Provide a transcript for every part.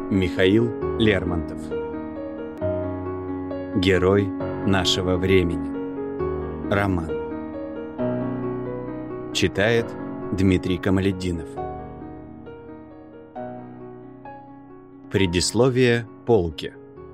Михаил Лермонтов. Герой нашего времени. Роман. Читает Дмитрий Камалетдинов. Предисловие полки.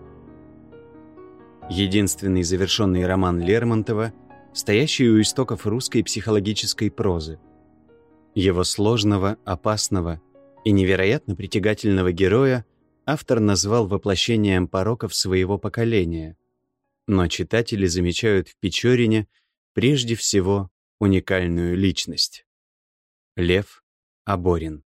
Единственный завершенный роман Лермонтова, стоящий у истоков русской психологической прозы. Его сложного, опасного и невероятно притягательного героя автор назвал воплощением пороков своего поколения. Но читатели замечают в Печорине прежде всего уникальную личность. Лев Оборин.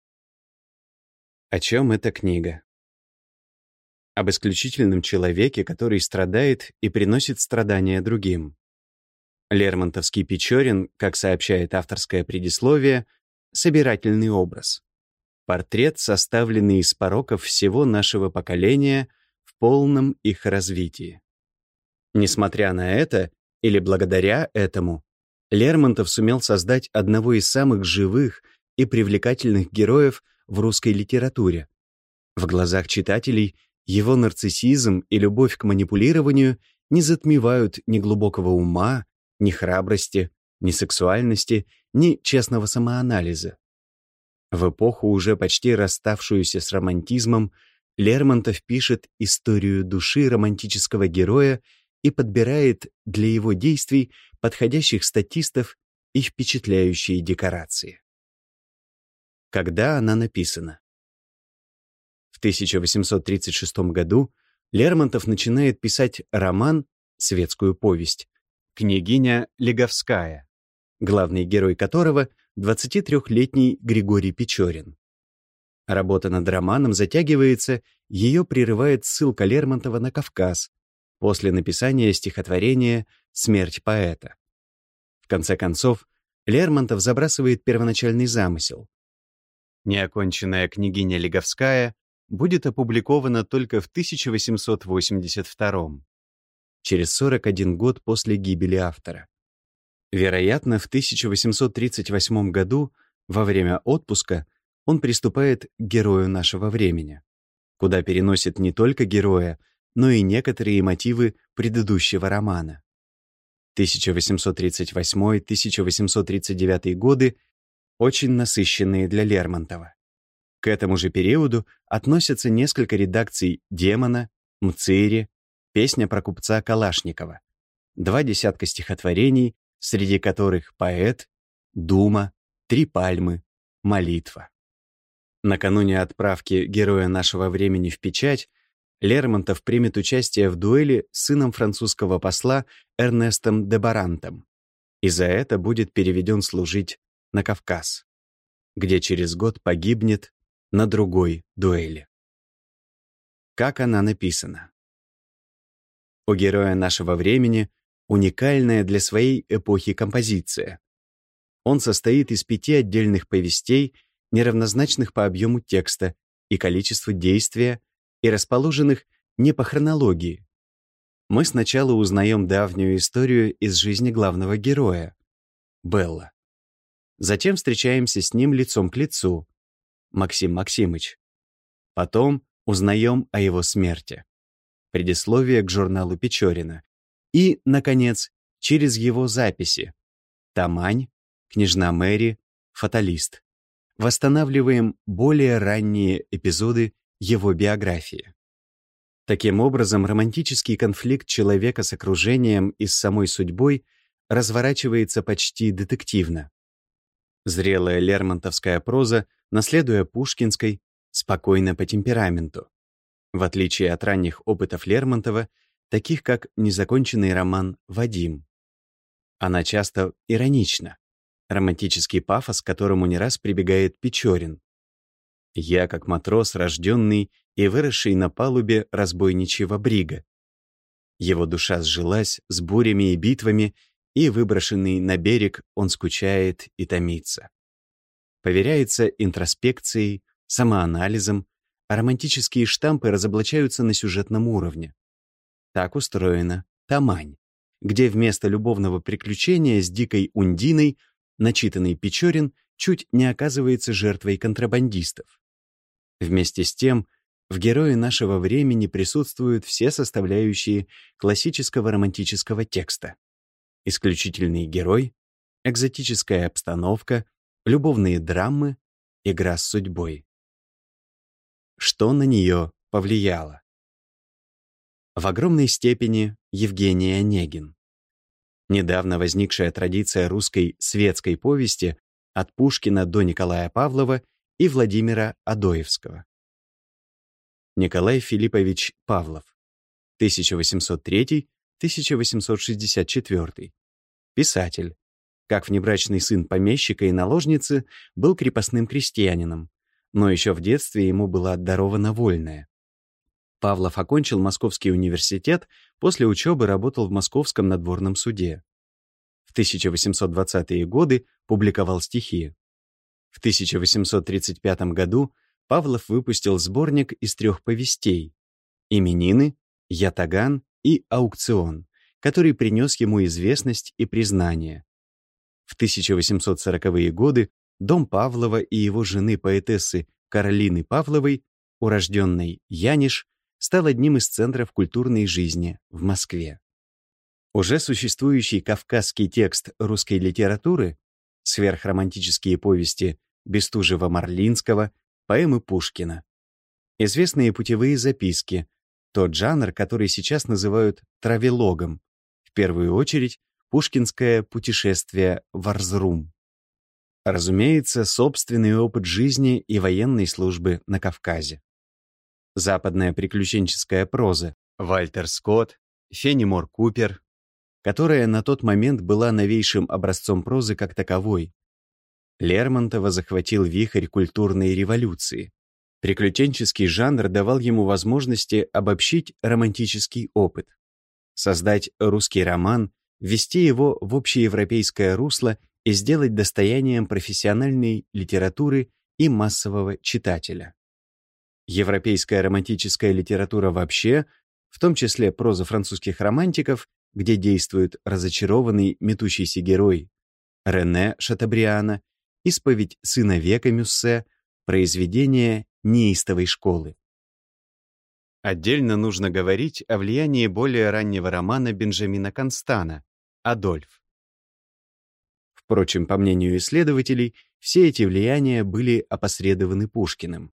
О чем эта книга? Об исключительном человеке, который страдает и приносит страдания другим. Лермонтовский Печорин, как сообщает авторское предисловие, собирательный образ. Портрет, составленный из пороков всего нашего поколения в полном их развитии. Несмотря на это, или благодаря этому, Лермонтов сумел создать одного из самых живых и привлекательных героев в русской литературе. В глазах читателей его нарциссизм и любовь к манипулированию не затмевают ни глубокого ума, ни храбрости, ни сексуальности, ни честного самоанализа. В эпоху, уже почти расставшуюся с романтизмом, Лермонтов пишет историю души романтического героя и подбирает для его действий подходящих статистов и впечатляющие декорации. Когда она написана? В 1836 году Лермонтов начинает писать роман, светскую повесть, «Княгиня Леговская», главный герой которого — 23-летний Григорий Печорин. Работа над романом затягивается, ее прерывает ссылка Лермонтова на Кавказ после написания стихотворения «Смерть поэта». В конце концов, Лермонтов забрасывает первоначальный замысел. Неоконченная «Княгиня Леговская» будет опубликована только в 1882, через 41 год после гибели автора. Вероятно, в 1838 году, во время отпуска, он приступает к герою нашего времени, куда переносит не только героя, но и некоторые мотивы предыдущего романа. 1838-1839 годы очень насыщенные для Лермонтова. К этому же периоду относятся несколько редакций «Демона», «Мцири», «Песня про купца Калашникова», 2 десятка стихотворений, среди которых «Поэт», «Дума», «Три пальмы», «Молитва». Накануне отправки героя нашего времени в печать Лермонтов примет участие в дуэли с сыном французского посла Эрнестом де Барантом и за это будет переведен служить на Кавказ, где через год погибнет на другой дуэли. Как она написана? У героя нашего времени уникальная для своей эпохи композиция. Он состоит из 5 отдельных повестей, неравнозначных по объему текста и количеству действия, и расположенных не по хронологии. Мы сначала узнаем давнюю историю из жизни главного героя, Белла. Затем встречаемся с ним лицом к лицу, Максим Максимыч. Потом узнаем о его смерти. Предисловие к журналу Печорина. И, наконец, через его записи «Тамань», «Княжна Мэри», «Фаталист». Восстанавливаем более ранние эпизоды его биографии. Таким образом, романтический конфликт человека с окружением и с самой судьбой разворачивается почти детективно. Зрелая лермонтовская проза, наследуя пушкинской, спокойна по темпераменту. В отличие от ранних опытов Лермонтова, таких как незаконченный роман «Вадим». Она часто иронична, романтический пафос, к которому не раз прибегает Печорин. «Я, как матрос, рожденный и выросший на палубе разбойничьего брига. Его душа сжилась с бурями и битвами, и, выброшенный на берег, он скучает и томится. Поверяется интроспекцией, самоанализом, а романтические штампы разоблачаются на сюжетном уровне. Так устроена Тамань, где вместо любовного приключения с дикой Ундиной начитанный Печорин чуть не оказывается жертвой контрабандистов. Вместе с тем, в герое нашего времени присутствуют все составляющие классического романтического текста. Исключительный герой, экзотическая обстановка, любовные драмы, игра с судьбой. Что на нее повлияло? В огромной степени Евгений Онегин. Недавно возникшая традиция русской светской повести от Пушкина до Николая Павлова и Владимира Адоевского. Николай Филиппович Павлов, 1803-1864. Писатель. Как внебрачный сын помещика и наложницы, был крепостным крестьянином, но еще в детстве ему была дарована вольная. Павлов окончил Московский университет, после учебы работал в Московском надворном суде. В 1820-е годы публиковал стихи. В 1835 году Павлов выпустил сборник из 3 повестей «Именины», «Ятаган» и «Аукцион», который принес ему известность и признание. В 1840-е годы дом Павлова и его жены поэтессы Каролины Павловой, урожденной Яниш, стал одним из центров культурной жизни в Москве. Уже существующий кавказский текст русской литературы, сверхромантические повести Бестужева-Марлинского, поэмы Пушкина, известные путевые записки, тот жанр, который сейчас называют травелогом, в первую очередь пушкинское путешествие в Арзрум. Разумеется, собственный опыт жизни и военной службы на Кавказе. Западная приключенческая проза Вальтер Скотт, Феннимор Купер, которая на тот момент была новейшим образцом прозы как таковой. Лермонтова захватил вихрь культурной революции. Приключенческий жанр давал ему возможности обобщить романтический опыт, создать русский роман, ввести его в общеевропейское русло и сделать достоянием профессиональной литературы и массового читателя. Европейская романтическая литература вообще, в том числе проза французских романтиков, где действует разочарованный метущийся герой Рене Шатобриана, исповедь сына века Мюссе, произведение неистовой школы. Отдельно нужно говорить о влиянии более раннего романа Бенджамина Констана «Адольф». Впрочем, по мнению исследователей, все эти влияния были опосредованы Пушкиным.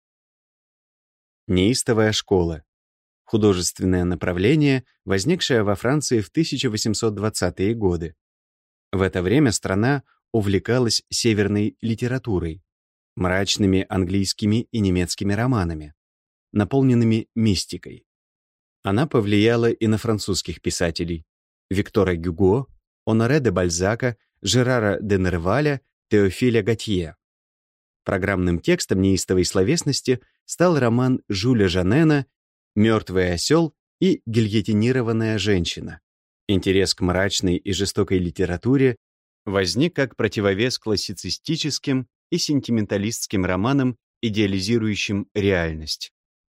Неистовая школа. Художественное направление, возникшее во Франции в 1820-е годы. В это время страна увлекалась северной литературой, мрачными английскими и немецкими романами, наполненными мистикой. Она повлияла и на французских писателей Виктора Гюго, Оноре де Бальзака, Жерара де Нерваля, Теофиля Готье. Программным текстом неистовой словесности стал роман Жюля Жанена «Мертвый осел» и «Гильотинированная женщина». Интерес к мрачной и жестокой литературе возник как противовес классицистическим и сентименталистским романам, идеализирующим реальность.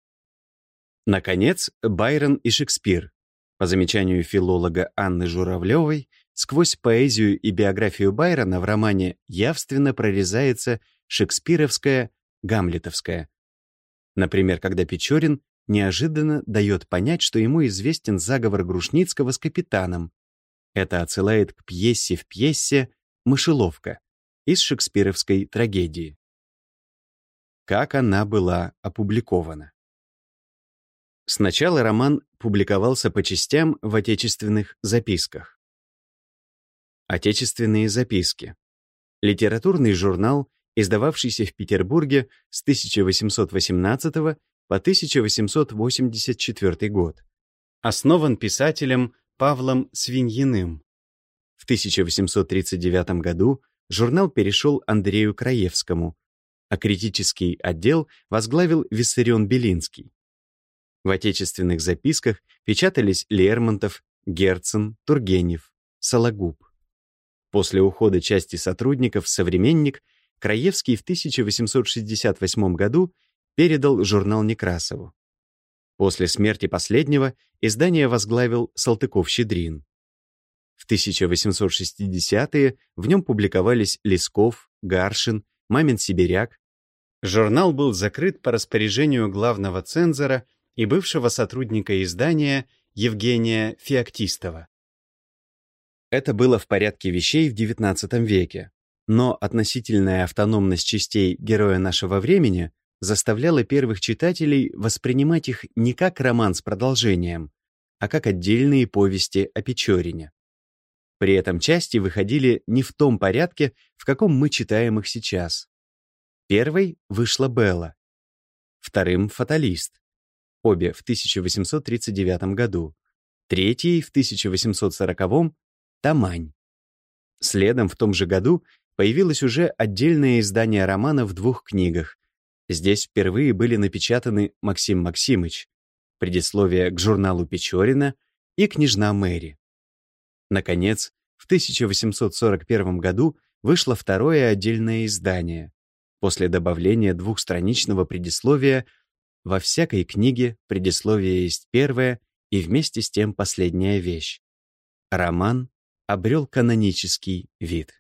Наконец, Байрон и Шекспир. По замечанию филолога Анны Журавлевой, сквозь поэзию и биографию Байрона в романе явственно прорезается шекспировская, гамлетовская. Например, когда Печорин неожиданно дает понять, что ему известен заговор Грушницкого с капитаном. Это отсылает к пьесе в пьесе «Мышеловка» из шекспировской трагедии. Как она была опубликована? Сначала роман публиковался по частям в отечественных записках. Отечественные записки. Литературный журнал, издававшийся в Петербурге с 1818 по 1884 год. Основан писателем Павлом Свиньиным. В 1839 году журнал перешел Андрею Краевскому, а критический отдел возглавил Виссарион Белинский. В отечественных записках печатались Лермонтов, Герцен, Тургенев, Сологуб. После ухода части сотрудников в «Современник» Краевский в 1868 году передал журнал Некрасову. После смерти последнего издание возглавил Салтыков-Щедрин. В 1860-е в нем публиковались Лесков, Гаршин, Мамин Сибиряк, Журнал был закрыт по распоряжению главного цензора и бывшего сотрудника издания Евгения Феоктистова. Это было в порядке вещей в XIX веке, но относительная автономность частей «Героя нашего времени» заставляла первых читателей воспринимать их не как роман с продолжением, а как отдельные повести о Печорине. При этом части выходили не в том порядке, в каком мы читаем их сейчас. Первой вышла «Белла», вторым — «Фаталист», обе в 1839 году, третьей в 1840 — «Тамань». Следом в том же году появилось уже отдельное издание романа в 2 книгах. Здесь впервые были напечатаны «Максим Максимыч», предисловие к журналу Печорина и «Княжна Мэри». Наконец, в 1841 году вышло второе отдельное издание, после добавления 2-страничного предисловия «Во всякой книге предисловие есть первая и вместе с тем последняя вещь». Роман обрел канонический вид.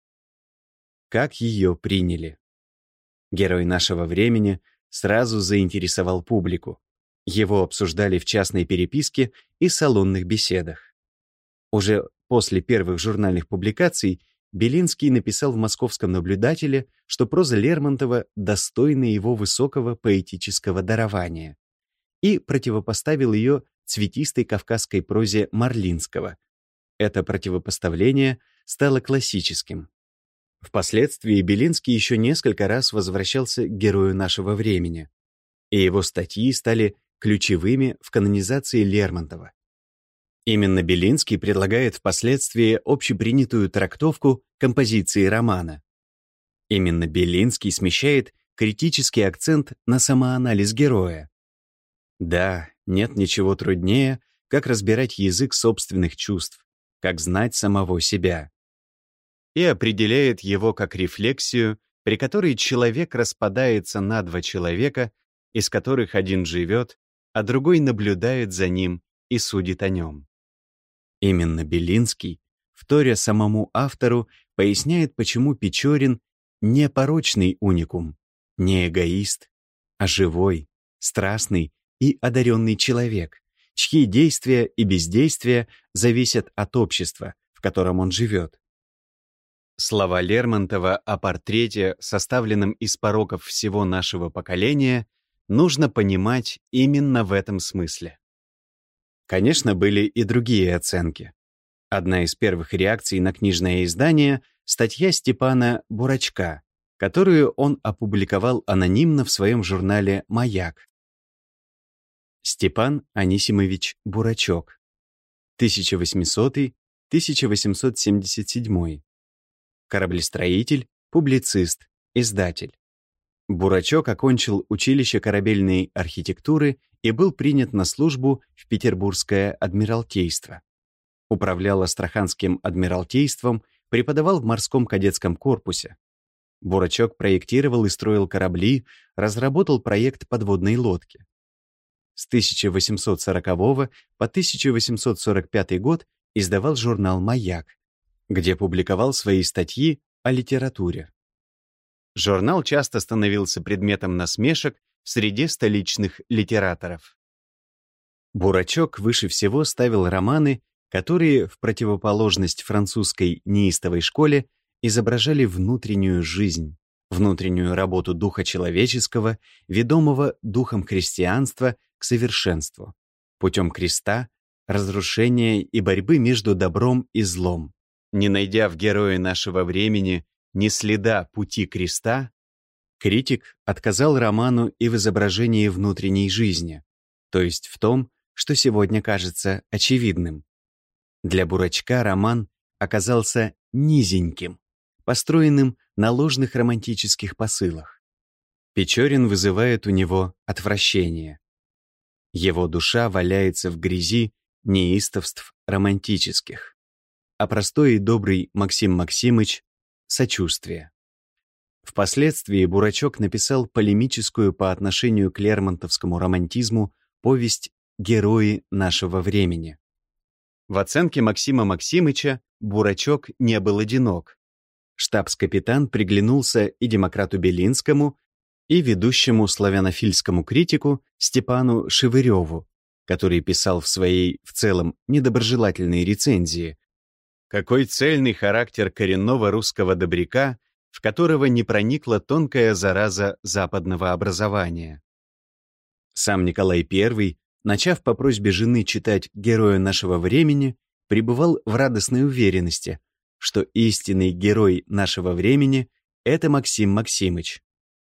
Как ее приняли? Герой нашего времени сразу заинтересовал публику. Его обсуждали в частной переписке и салонных беседах. Уже после первых журнальных публикаций Белинский написал в «Московском наблюдателе», что проза Лермонтова достойна его высокого поэтического дарования, и противопоставил ее цветистой кавказской прозе Марлинского. Это противопоставление стало классическим. Впоследствии Белинский еще несколько раз возвращался к герою нашего времени, и его статьи стали ключевыми в канонизации Лермонтова. Именно Белинский предлагает впоследствии общепринятую трактовку композиции романа. Именно Белинский смещает критический акцент на самоанализ героя. Да, нет ничего труднее, как разбирать язык собственных чувств, как знать самого себя. И определяет его как рефлексию, при которой человек распадается на 2 человека, из которых один живет, а другой наблюдает за ним и судит о нем. Именно Белинский, вторя самому автору, поясняет, почему Печорин не порочный уникум, не эгоист, а живой, страстный и одаренный человек, чьи действия и бездействия зависят от общества, в котором он живет. Слова Лермонтова о портрете, составленном из пороков всего нашего поколения, нужно понимать именно в этом смысле. Конечно, были и другие оценки. Одна из первых реакций на книжное издание — статья Степана Бурачка, которую он опубликовал анонимно в своем журнале «Маяк». Степан Анисимович Бурачок, 1800-1877. Кораблестроитель, публицист, издатель. Бурачок окончил училище корабельной архитектуры и был принят на службу в Петербургское адмиралтейство. Управлял Астраханским адмиралтейством, преподавал в морском кадетском корпусе. Бурачок проектировал и строил корабли, разработал проект подводной лодки. С 1840 по 1845 год издавал журнал «Маяк», где публиковал свои статьи о литературе. Журнал часто становился предметом насмешек в среде столичных литераторов. Бурачок выше всего ставил романы, которые, в противоположность французской неистовой школе, изображали внутреннюю жизнь, внутреннюю работу духа человеческого, ведомого духом христианства к совершенству, путем креста, разрушения и борьбы между добром и злом. Не найдя в герое нашего времени ни следа пути креста, критик отказал роману и в изображении внутренней жизни, то есть в том, что сегодня кажется очевидным. Для Бурачка роман оказался низеньким, построенным на ложных романтических посылах. Печорин вызывает у него отвращение. Его душа валяется в грязи неистовств романтических, а простой и добрый Максим Максимыч — сочувствие. Впоследствии Бурачок написал полемическую по отношению к лермонтовскому романтизму повесть «Герои нашего времени». В оценке Максима Максимыча Бурачок не был одинок. Штабс-капитан приглянулся и Демократу Белинскому, и ведущему славянофильскому критику Степану Шевыреву, который писал в своей, в целом, недоброжелательной рецензии: «Какой цельный характер коренного русского добряка, в которого не проникла тонкая зараза западного образования». Сам Николай I, начав по просьбе жены читать «Героя нашего времени», пребывал в радостной уверенности, что истинный герой нашего времени — это Максим Максимыч.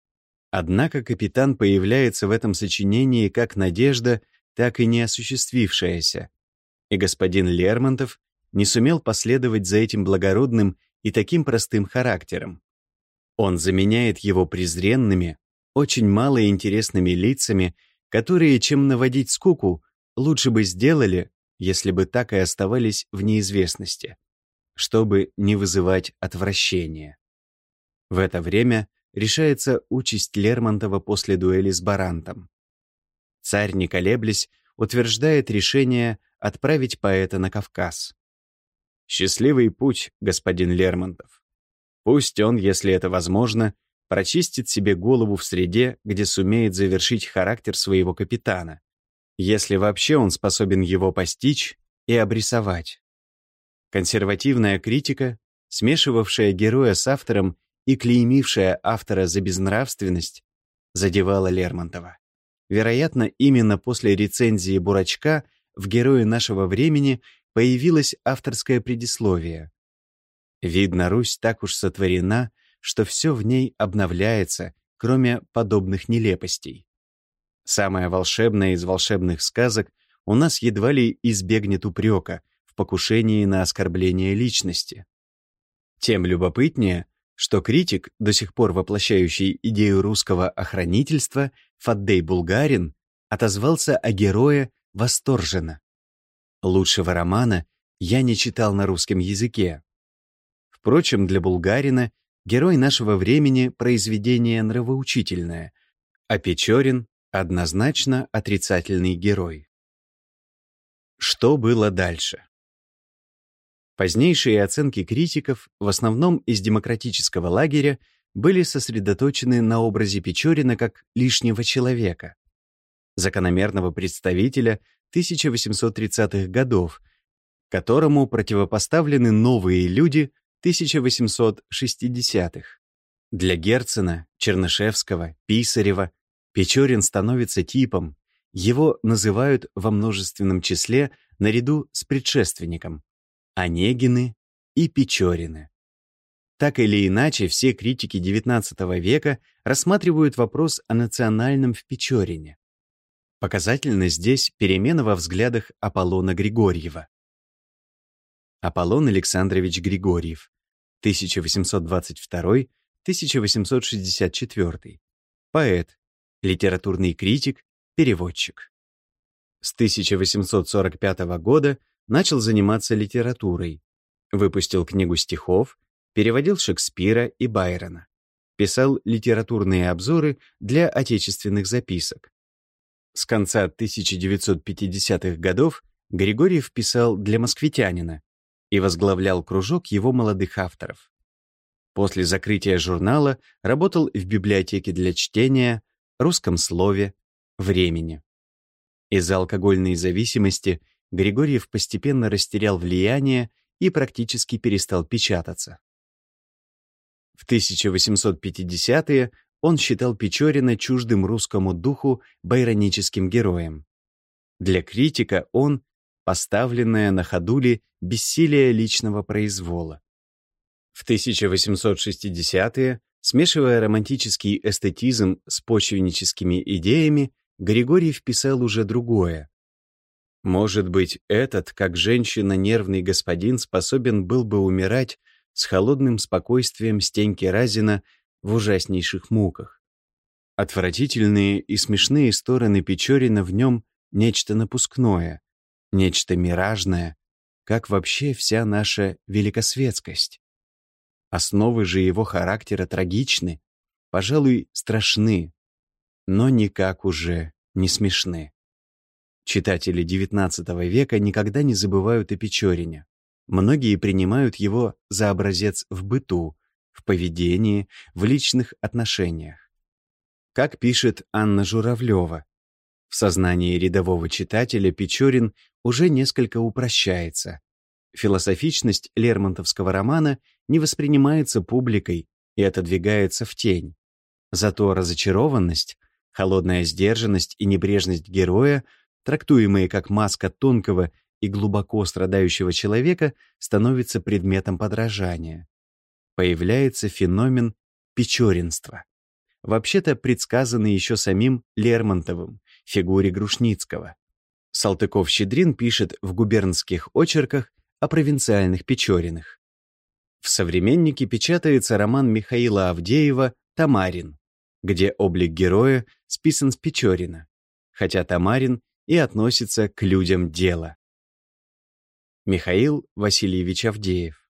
Однако капитан появляется в этом сочинении как надежда, так и не осуществившаяся, и господин Лермонтов не сумел последовать за этим благородным и таким простым характером. Он заменяет его презренными, очень малоинтересными лицами, которые, чем наводить скуку, лучше бы сделали, если бы так и оставались в неизвестности, чтобы не вызывать отвращения. В это время решается участь Лермонтова после дуэли с Барантом. Царь, не колеблясь, утверждает решение отправить поэта на Кавказ. «Счастливый путь, господин Лермонтов. Пусть он, если это возможно, прочистит себе голову в среде, где сумеет завершить характер своего капитана, если вообще он способен его постичь и обрисовать». Консервативная критика, смешивавшая героя с автором и клеймившая автора за безнравственность, задевала Лермонтова. Вероятно, именно после рецензии «Бурачка» в «Герое нашего времени» появилось авторское предисловие. Видно, Русь так уж сотворена, что все в ней обновляется, кроме подобных нелепостей. Самая волшебная из волшебных сказок у нас едва ли избегнет упрека в покушении на оскорбление личности. Тем любопытнее, что критик, до сих пор воплощающий идею русского охранительства, Фаддей Булгарин, отозвался о герое восторженно. Лучшего романа я не читал на русском языке. Впрочем, для Булгарина герой нашего времени — произведение нравоучительное, а Печорин — однозначно отрицательный герой. Что было дальше? Позднейшие оценки критиков, в основном из демократического лагеря, были сосредоточены на образе Печорина как лишнего человека, закономерного представителя 1830-х годов, которому противопоставлены новые люди 1860-х. Для Герцена, Чернышевского, Писарева Печорин становится типом, его называют во множественном числе наряду с предшественником — Онегины и Печорины. Так или иначе, все критики XIX века рассматривают вопрос о национальном в Печорине. Показательна здесь перемена во взглядах Аполлона Григорьева. Аполлон Александрович Григорьев, 1822-1864, поэт, литературный критик, переводчик. С 1845 года начал заниматься литературой, выпустил книгу стихов, переводил Шекспира и Байрона, писал литературные обзоры для отечественных записок. С конца 1950-х годов Григорьев писал для «Москвитянина» и возглавлял кружок его молодых авторов. После закрытия журнала работал в библиотеке для чтения, русском слове, времени. Из-за алкогольной зависимости Григорьев постепенно растерял влияние и практически перестал печататься. В 1850-е он считал Печорина чуждым русскому духу байроническим героем. Для критика он — поставленное на ходули бессилие личного произвола. В 1860-е, смешивая романтический эстетизм с почвенническими идеями, Григорьев писал уже другое. Может быть, этот, как женщина, нервный господин способен был бы умирать с холодным спокойствием Стеньки Разина в ужаснейших муках. Отвратительные и смешные стороны Печорина в нем нечто напускное, нечто миражное, как вообще вся наша великосветскость. Основы же его характера трагичны, пожалуй, страшны, но никак уже не смешны. Читатели XIX века никогда не забывают о Печорине. Многие принимают его за образец в быту, в поведении, в личных отношениях. Как пишет Анна Журавлева, в сознании рядового читателя Печорин уже несколько упрощается. Философичность лермонтовского романа не воспринимается публикой и отодвигается в тень. Зато разочарованность, холодная сдержанность и небрежность героя, трактуемые как маска тонкого и глубоко страдающего человека, становятся предметом подражания. Появляется феномен печоринства, вообще-то предсказанный еще самим Лермонтовым в фигуре Грушницкого. Салтыков-Щедрин пишет в губернских очерках о провинциальных Печориных. В «Современнике» печатается роман Михаила Авдеева «Тамарин», где облик героя списан с Печорина, хотя Тамарин и относится к людям дела. Михаил Васильевич Авдеев,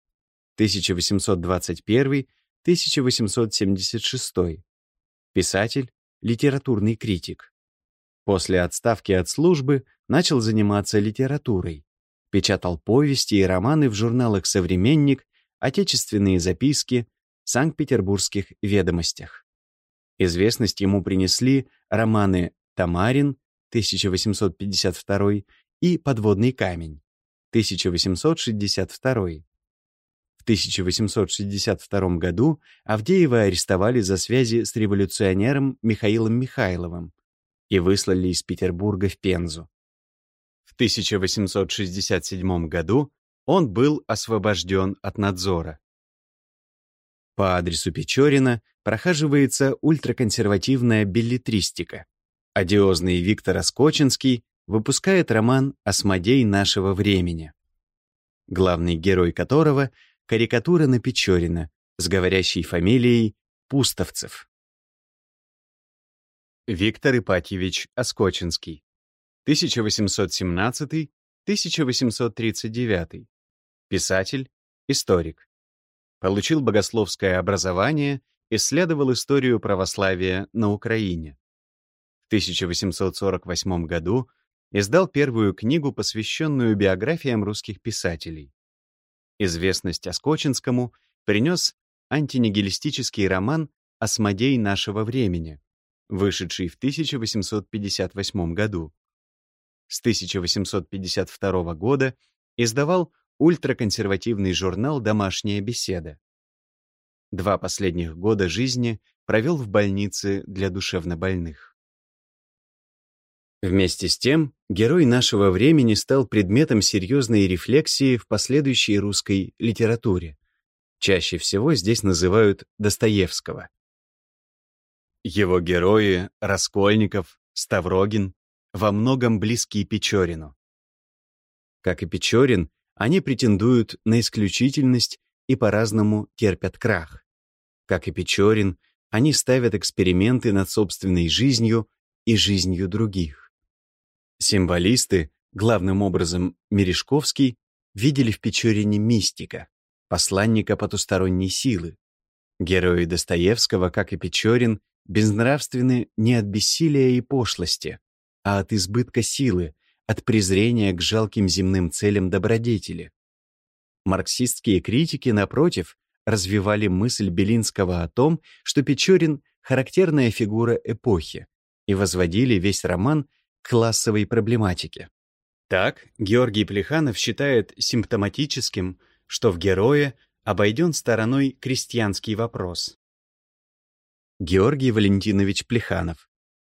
1821-1876, писатель, литературный критик. После отставки от службы начал заниматься литературой, печатал повести и романы в журналах «Современник», «Отечественные записки», «Санкт-Петербургских ведомостях». Известность ему принесли романы «Тамарин» 1852 и «Подводный камень» 1862. В 1862 году Авдеева арестовали за связи с революционером Михаилом Михайловым и выслали из Петербурга в Пензу. В 1867 году он был освобожден от надзора. По адресу Печорина прохаживается ультраконсервативная беллетристика. Одиозный Виктор Оскоченский выпускает роман «Асмодей нашего времени», главный герой которого — карикатура на Печорина с говорящей фамилией Пустовцев. Виктор Ипатьевич Оскоченский, 1817-1839, писатель, историк. Получил богословское образование, исследовал историю православия на Украине. В 1848 году издал первую книгу, посвященную биографиям русских писателей. Известность Оскоченскому принес антинигилистический роман «Асмодей нашего времени», вышедший в 1858 году. С 1852 года издавал ультраконсервативный журнал «Домашняя беседа». 2 последних года жизни провел в больнице для душевнобольных. Вместе с тем, герой нашего времени стал предметом серьезной рефлексии в последующей русской литературе. Чаще всего здесь называют Достоевского. Его герои Раскольников, Ставрогин во многом близки Печорину. Как и Печорин, они претендуют на исключительность и по-разному терпят крах. Как и Печорин, они ставят эксперименты над собственной жизнью и жизнью других. Символисты, главным образом Мережковский, видели в Печорине мистика, посланника потусторонней силы. Герои Достоевского, как и Печорин, безнравственны не от бессилия и пошлости, а от избытка силы, от презрения к жалким земным целям добродетели. Марксистские критики, напротив, развивали мысль Белинского о том, что Печорин — характерная фигура эпохи, и возводили весь роман к классовой проблематике. Так, Георгий Плеханов считает симптоматическим, что в герое обойден стороной крестьянский вопрос. Георгий Валентинович Плеханов,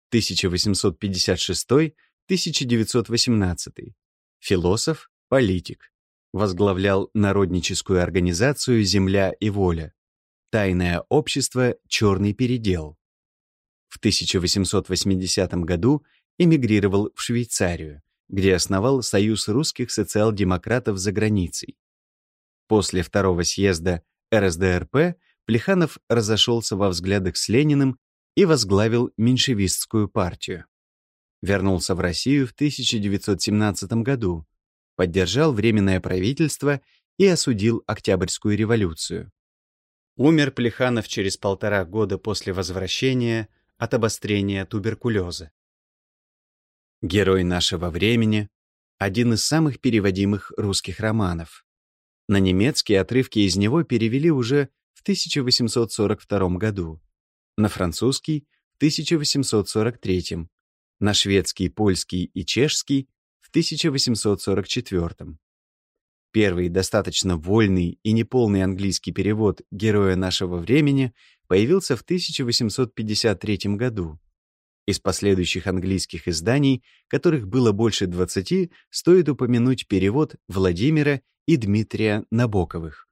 1856-1918, философ, политик, возглавлял народническую организацию «Земля и воля», тайное общество «Черный передел». В 1880 году эмигрировал в Швейцарию, где основал Союз русских социал-демократов за границей. После второго съезда РСДРП Плеханов разошелся во взглядах с Лениным и возглавил меньшевистскую партию. Вернулся в Россию в 1917 году, поддержал Временное правительство и осудил Октябрьскую революцию. Умер Плеханов через 1,5 года после возвращения от обострения туберкулеза. Герой нашего времени — один из самых переводимых русских романов. На немецкий отрывки из него перевели уже в 1842 году, на французский — в 1843, на шведский, польский и чешский в 1844. Первый достаточно вольный и неполный английский перевод «Героя нашего времени» появился в 1853 году. Из последующих английских изданий, которых было больше 20, стоит упомянуть перевод Владимира и Дмитрия Набоковых,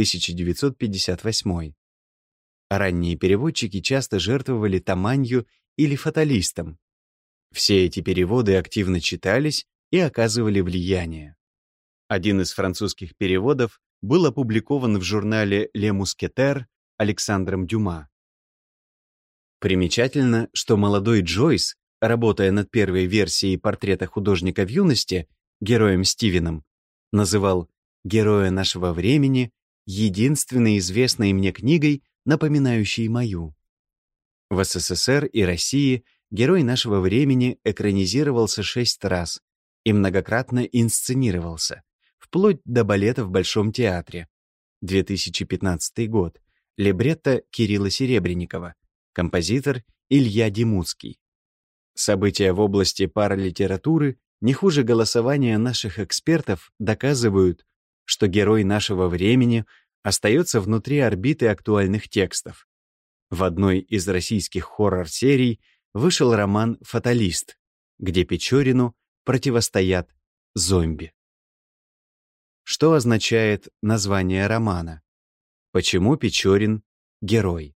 1958. Ранние переводчики часто жертвовали таманью или фаталистом. Все эти переводы активно читались и оказывали влияние. Один из французских переводов был опубликован в журнале «Ле Мускетер» Александром Дюма. Примечательно, что молодой Джойс, работая над первой версией портрета художника в юности, героем Стивеном, называл «Героя нашего времени» единственной известной мне книгой, напоминающей мою. В СССР и России «Герой нашего времени» экранизировался 6 раз и многократно инсценировался, вплоть до балета в Большом театре. 2015 год. Либретто Кирилла Серебренникова. Композитор Илья Демуцкий. События в области паралитературы не хуже голосования наших экспертов доказывают, что герой нашего времени остается внутри орбиты актуальных текстов. В одной из российских хоррор-серий вышел роман «Фаталист», где Печорину противостоят зомби. Что означает название романа? Почему Печорин — герой?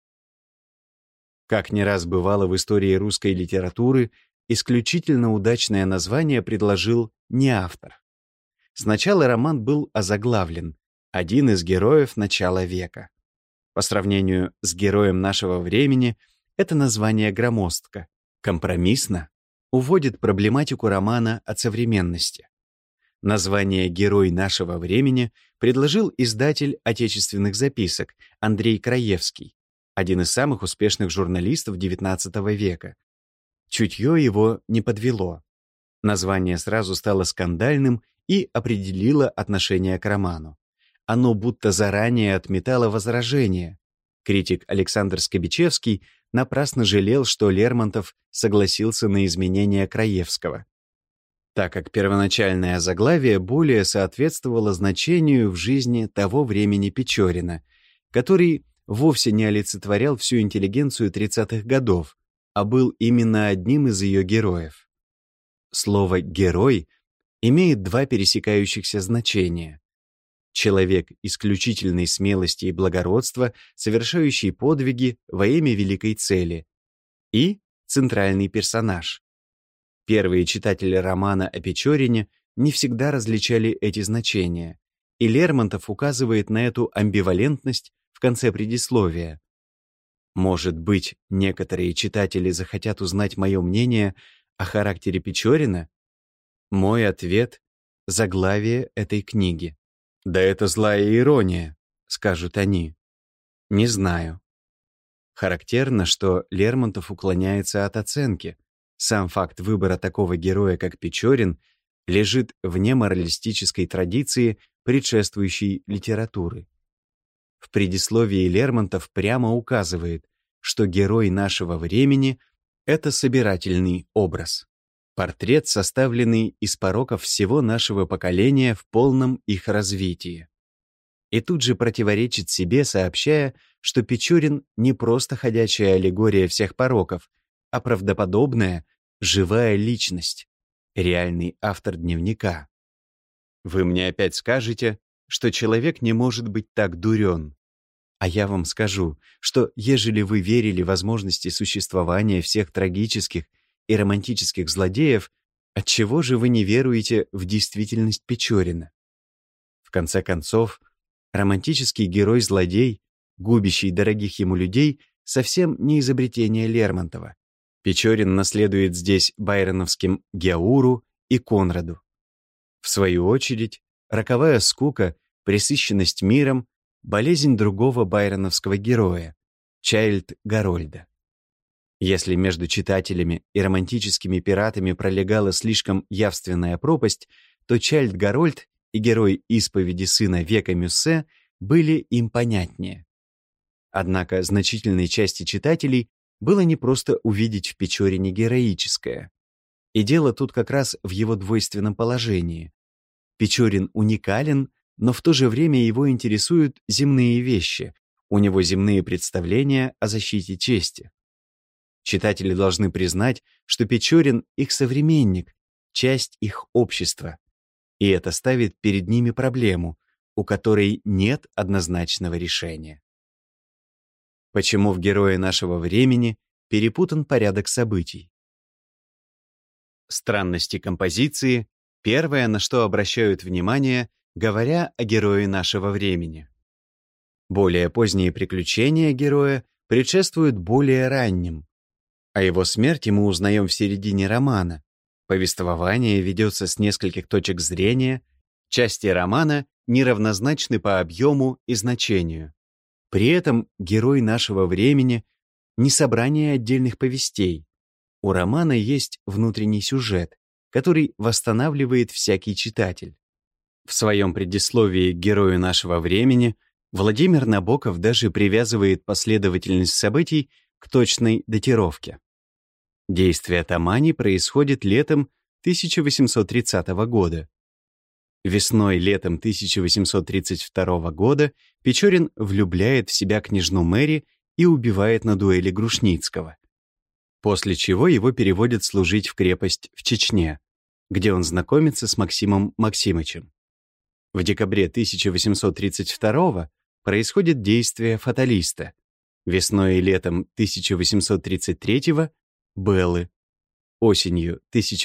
Как не раз бывало в истории русской литературы, исключительно удачное название предложил не автор. Сначала роман был озаглавлен «Один из героев начала века». По сравнению с героем нашего времени, это название громоздко, компромиссно, уводит проблематику романа от современности. Название «Герой нашего времени» предложил издатель отечественных записок Андрей Краевский, один из самых успешных журналистов XIX века. Чутье его не подвело. Название сразу стало скандальным и определило отношение к роману. Оно будто заранее отметало возражения. Критик Александр Скобичевский напрасно жалел, что Лермонтов согласился на изменения Краевского, так как первоначальное заглавие более соответствовало значению в жизни того времени Печорина, который вовсе не олицетворял всю интеллигенцию 30-х годов, а был именно одним из ее героев. Слово «герой» имеет два пересекающихся значения. Человек исключительной смелости и благородства, совершающий подвиги во имя великой цели, и центральный персонаж. Первые читатели романа о Печорине не всегда различали эти значения, и Лермонтов указывает на эту амбивалентность в конце предисловия. Может быть, некоторые читатели захотят узнать мое мнение о характере Печорина? Мой ответ — заглавие этой книги. «Да это злая ирония», — скажут они. Не знаю. Характерно, что Лермонтов уклоняется от оценки. Сам факт выбора такого героя, как Печорин, лежит вне моралистической традиции предшествующей литературы. В предисловии Лермонтов прямо указывает, что герой нашего времени — это собирательный образ. Портрет, составленный из пороков всего нашего поколения в полном их развитии. И тут же противоречит себе, сообщая, что Печорин не просто ходячая аллегория всех пороков, а правдоподобная, живая личность, реальный автор дневника. Вы мне опять скажете, что человек не может быть так дурен. А я вам скажу, что ежели вы верили в возможности существования всех трагических и романтических злодеев, отчего же вы не веруете в действительность Печорина? В конце концов, романтический герой-злодей, губящий дорогих ему людей, совсем не изобретение Лермонтова. Печорин наследует здесь байроновским Гяуру и Конраду. В свою очередь, роковая скука, пресыщенность миром, болезнь другого байроновского героя, Чайльд-Гарольда. Если между читателями и романтическими пиратами пролегала слишком явственная пропасть, то Чайльд-Гарольд и герой исповеди сына века Мюссе были им понятнее. Однако значительной части читателей было не просто увидеть в Печорине героическое. И дело тут как раз в его двойственном положении. Печорин уникален, но в то же время его интересуют земные вещи, у него земные представления о защите чести. Читатели должны признать, что Печорин — их современник, часть их общества. И это ставит перед ними проблему, у которой нет однозначного решения. Почему в герое нашего времени перепутан порядок событий? Странности композиции — первое, на что обращают внимание, говоря о герое нашего времени. Более поздние приключения героя предшествуют более ранним. О его смерти мы узнаем в середине романа. Повествование ведется с нескольких точек зрения, части романа неравнозначны по объему и значению. При этом герой нашего времени — не собрание отдельных повестей. У романа есть внутренний сюжет, который восстанавливает всякий читатель. В своем предисловии к герою нашего времени Владимир Набоков даже привязывает последовательность событий к точной датировке. Действие Тамани происходит летом 1830 года. Весной-летом 1832 года Печорин влюбляет в себя княжну Мэри и убивает на дуэли Грушницкого, после чего его переводят служить в крепость в Чечне, где он знакомится с Максимом Максимычем. В декабре 1832 происходит действие «Фаталиста», весной и летом 1833 «Беллы». Осенью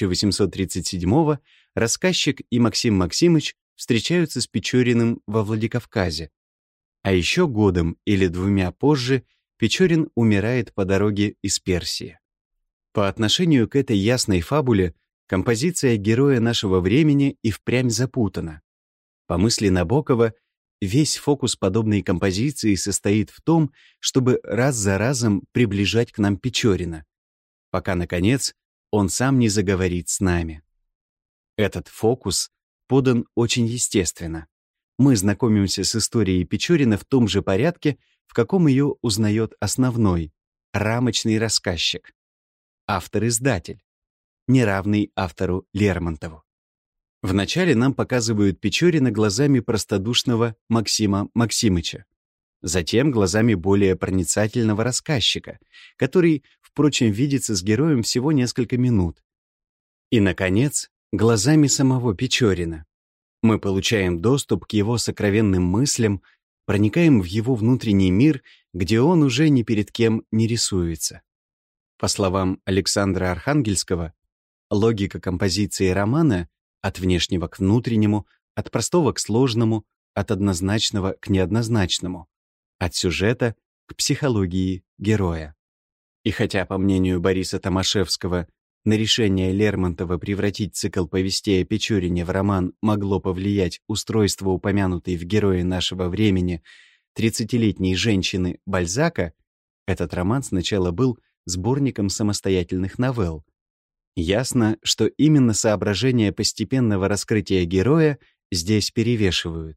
1837 рассказчик и Максим Максимыч встречаются с Печориным во Владикавказе. А еще годом или двумя позже Печорин умирает по дороге из Персии. По отношению к этой ясной фабуле композиция героя нашего времени и впрямь запутана. По мысли Набокова, весь фокус подобной композиции состоит в том, чтобы раз за разом приближать к нам Печорина, пока, наконец, он сам не заговорит с нами. Этот фокус подан очень естественно. Мы знакомимся с историей Печорина в том же порядке, в каком ее узнает основной, рамочный рассказчик, автор-издатель, неравный автору Лермонтову. Вначале нам показывают Печорина глазами простодушного Максима Максимыча, затем глазами более проницательного рассказчика, который, впрочем, видится с героем всего несколько минут. И, наконец, глазами самого Печорина. Мы получаем доступ к его сокровенным мыслям, проникаем в его внутренний мир, где он уже ни перед кем не рисуется. По словам Александра Архангельского, логика композиции романа от внешнего к внутреннему, от простого к сложному, от однозначного к неоднозначному, от сюжета к психологии героя. И хотя, по мнению Бориса Томашевского, на решение Лермонтова превратить цикл повестей о Печорине в роман могло повлиять устройство упомянутой в герое нашего времени 30-летней женщины Бальзака, этот роман сначала был сборником самостоятельных новелл. Ясно, что именно соображения постепенного раскрытия героя здесь перевешивают.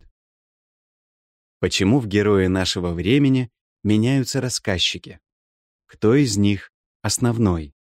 Почему в герое нашего времени меняются рассказчики? Кто из них основной?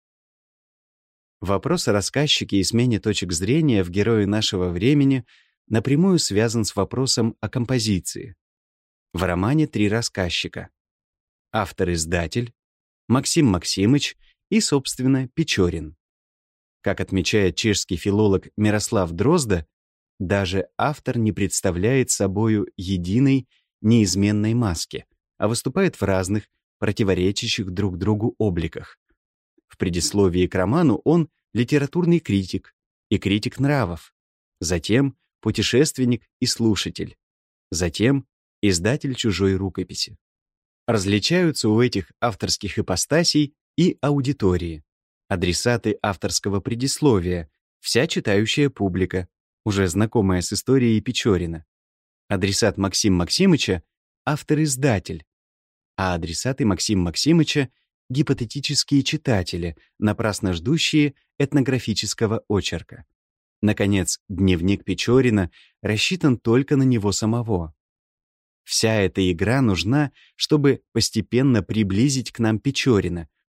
Вопрос о рассказчике и смене точек зрения в герое нашего времени напрямую связан с вопросом о композиции. В романе 3 рассказчика. Автор-издатель, Максим Максимыч и, собственно, Печорин. Как отмечает чешский филолог Мирослав Дрозда, даже автор не представляет собою единой, неизменной маски, а выступает в разных, противоречащих друг другу обликах. В предисловии к роману он литературный критик и критик нравов, затем путешественник и слушатель, затем издатель чужой рукописи. Различаются у этих авторских ипостасей и аудитории, адресаты авторского предисловия, вся читающая публика, уже знакомая с историей Печорина. Адресат Максим Максимыча — автор-издатель, а адресаты Максим Максимыча — гипотетические читатели, напрасно ждущие этнографического очерка. Наконец, дневник Печорина рассчитан только на него самого. Вся эта игра нужна, чтобы постепенно приблизить к нам Печорина,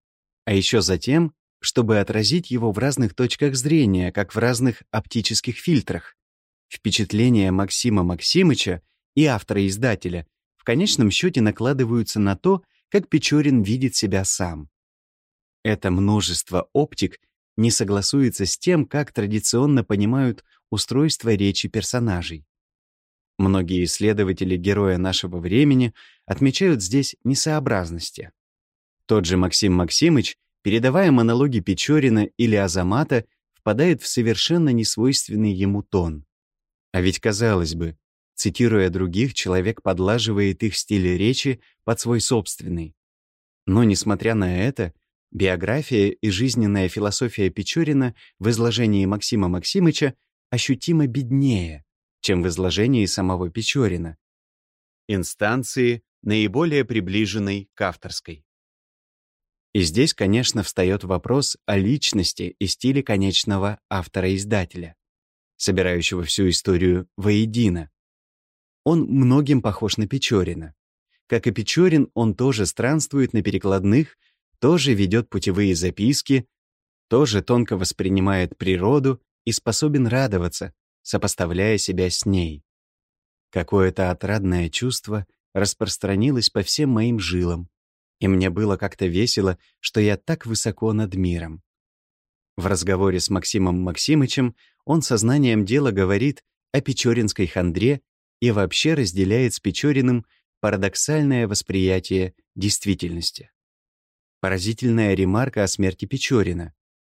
а еще затем, чтобы отразить его в разных точках зрения, как в разных оптических фильтрах. Впечатления Максима Максимыча и автора-издателя в конечном счете накладываются на то, как Печорин видит себя сам. Это множество оптик не согласуется с тем, как традиционно понимают устройство речи персонажей. Многие исследователи героя нашего времени отмечают здесь несообразности. Тот же Максим Максимыч, передавая монологи Печорина или Азамата, впадает в совершенно несвойственный ему тон. А ведь, казалось бы, цитируя других, человек подлаживает их стиль речи под свой собственный. Но, несмотря на это, биография и жизненная философия Печорина в изложении Максима Максимыча ощутимо беднее, чем в изложении самого Печорина, инстанции, наиболее приближенной к авторской. И здесь, конечно, встает вопрос о личности и стиле конечного автора-издателя, собирающего всю историю воедино. Он многим похож на Печорина. Как и Печорин, он тоже странствует на перекладных, тоже ведет путевые записки, тоже тонко воспринимает природу и способен радоваться, сопоставляя себя с ней. Какое-то отрадное чувство распространилось по всем моим жилам, и мне было как-то весело, что я так высоко над миром. В разговоре с Максимом Максимычем он сознанием дела говорит о печоринской хандре и вообще разделяет с Печориным парадоксальное восприятие действительности. Поразительная ремарка о смерти Печорина.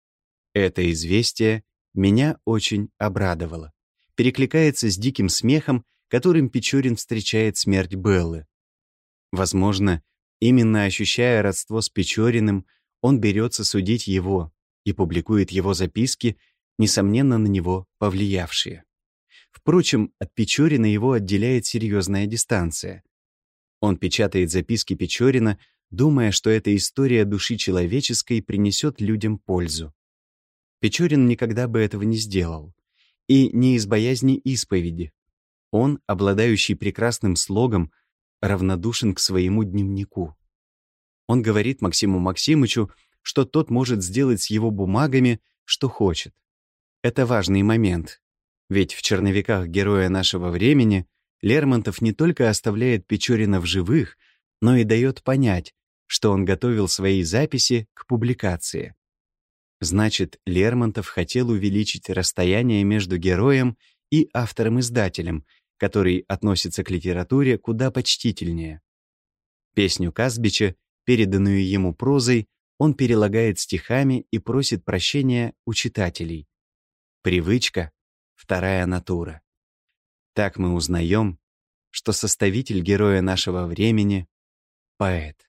Это известие меня очень обрадовало. Перекликается с диким смехом, которым Печорин встречает смерть Беллы. Возможно, именно ощущая родство с Печориным, он берется судить его и публикует его записки, несомненно, на него повлиявшие. Впрочем, от Печорина его отделяет серьезная дистанция. Он печатает записки Печорина, думая, что эта история души человеческой принесет людям пользу. Печорин никогда бы этого не сделал. И не из боязни исповеди. Он, обладающий прекрасным слогом, равнодушен к своему дневнику. Он говорит Максиму Максимычу, что тот может сделать с его бумагами, что хочет. Это важный момент. Ведь в черновиках героя нашего времени Лермонтов не только оставляет Печорина в живых, но и дает понять, что он готовил свои записи к публикации. Значит, Лермонтов хотел увеличить расстояние между героем и автором-издателем, который относится к литературе куда почтительнее. Песню Казбича, переданную ему прозой, он перелагает стихами и просит прощения у читателей. Привычка — вторая натура. Так мы узнаем, что составитель героя нашего времени — поэт.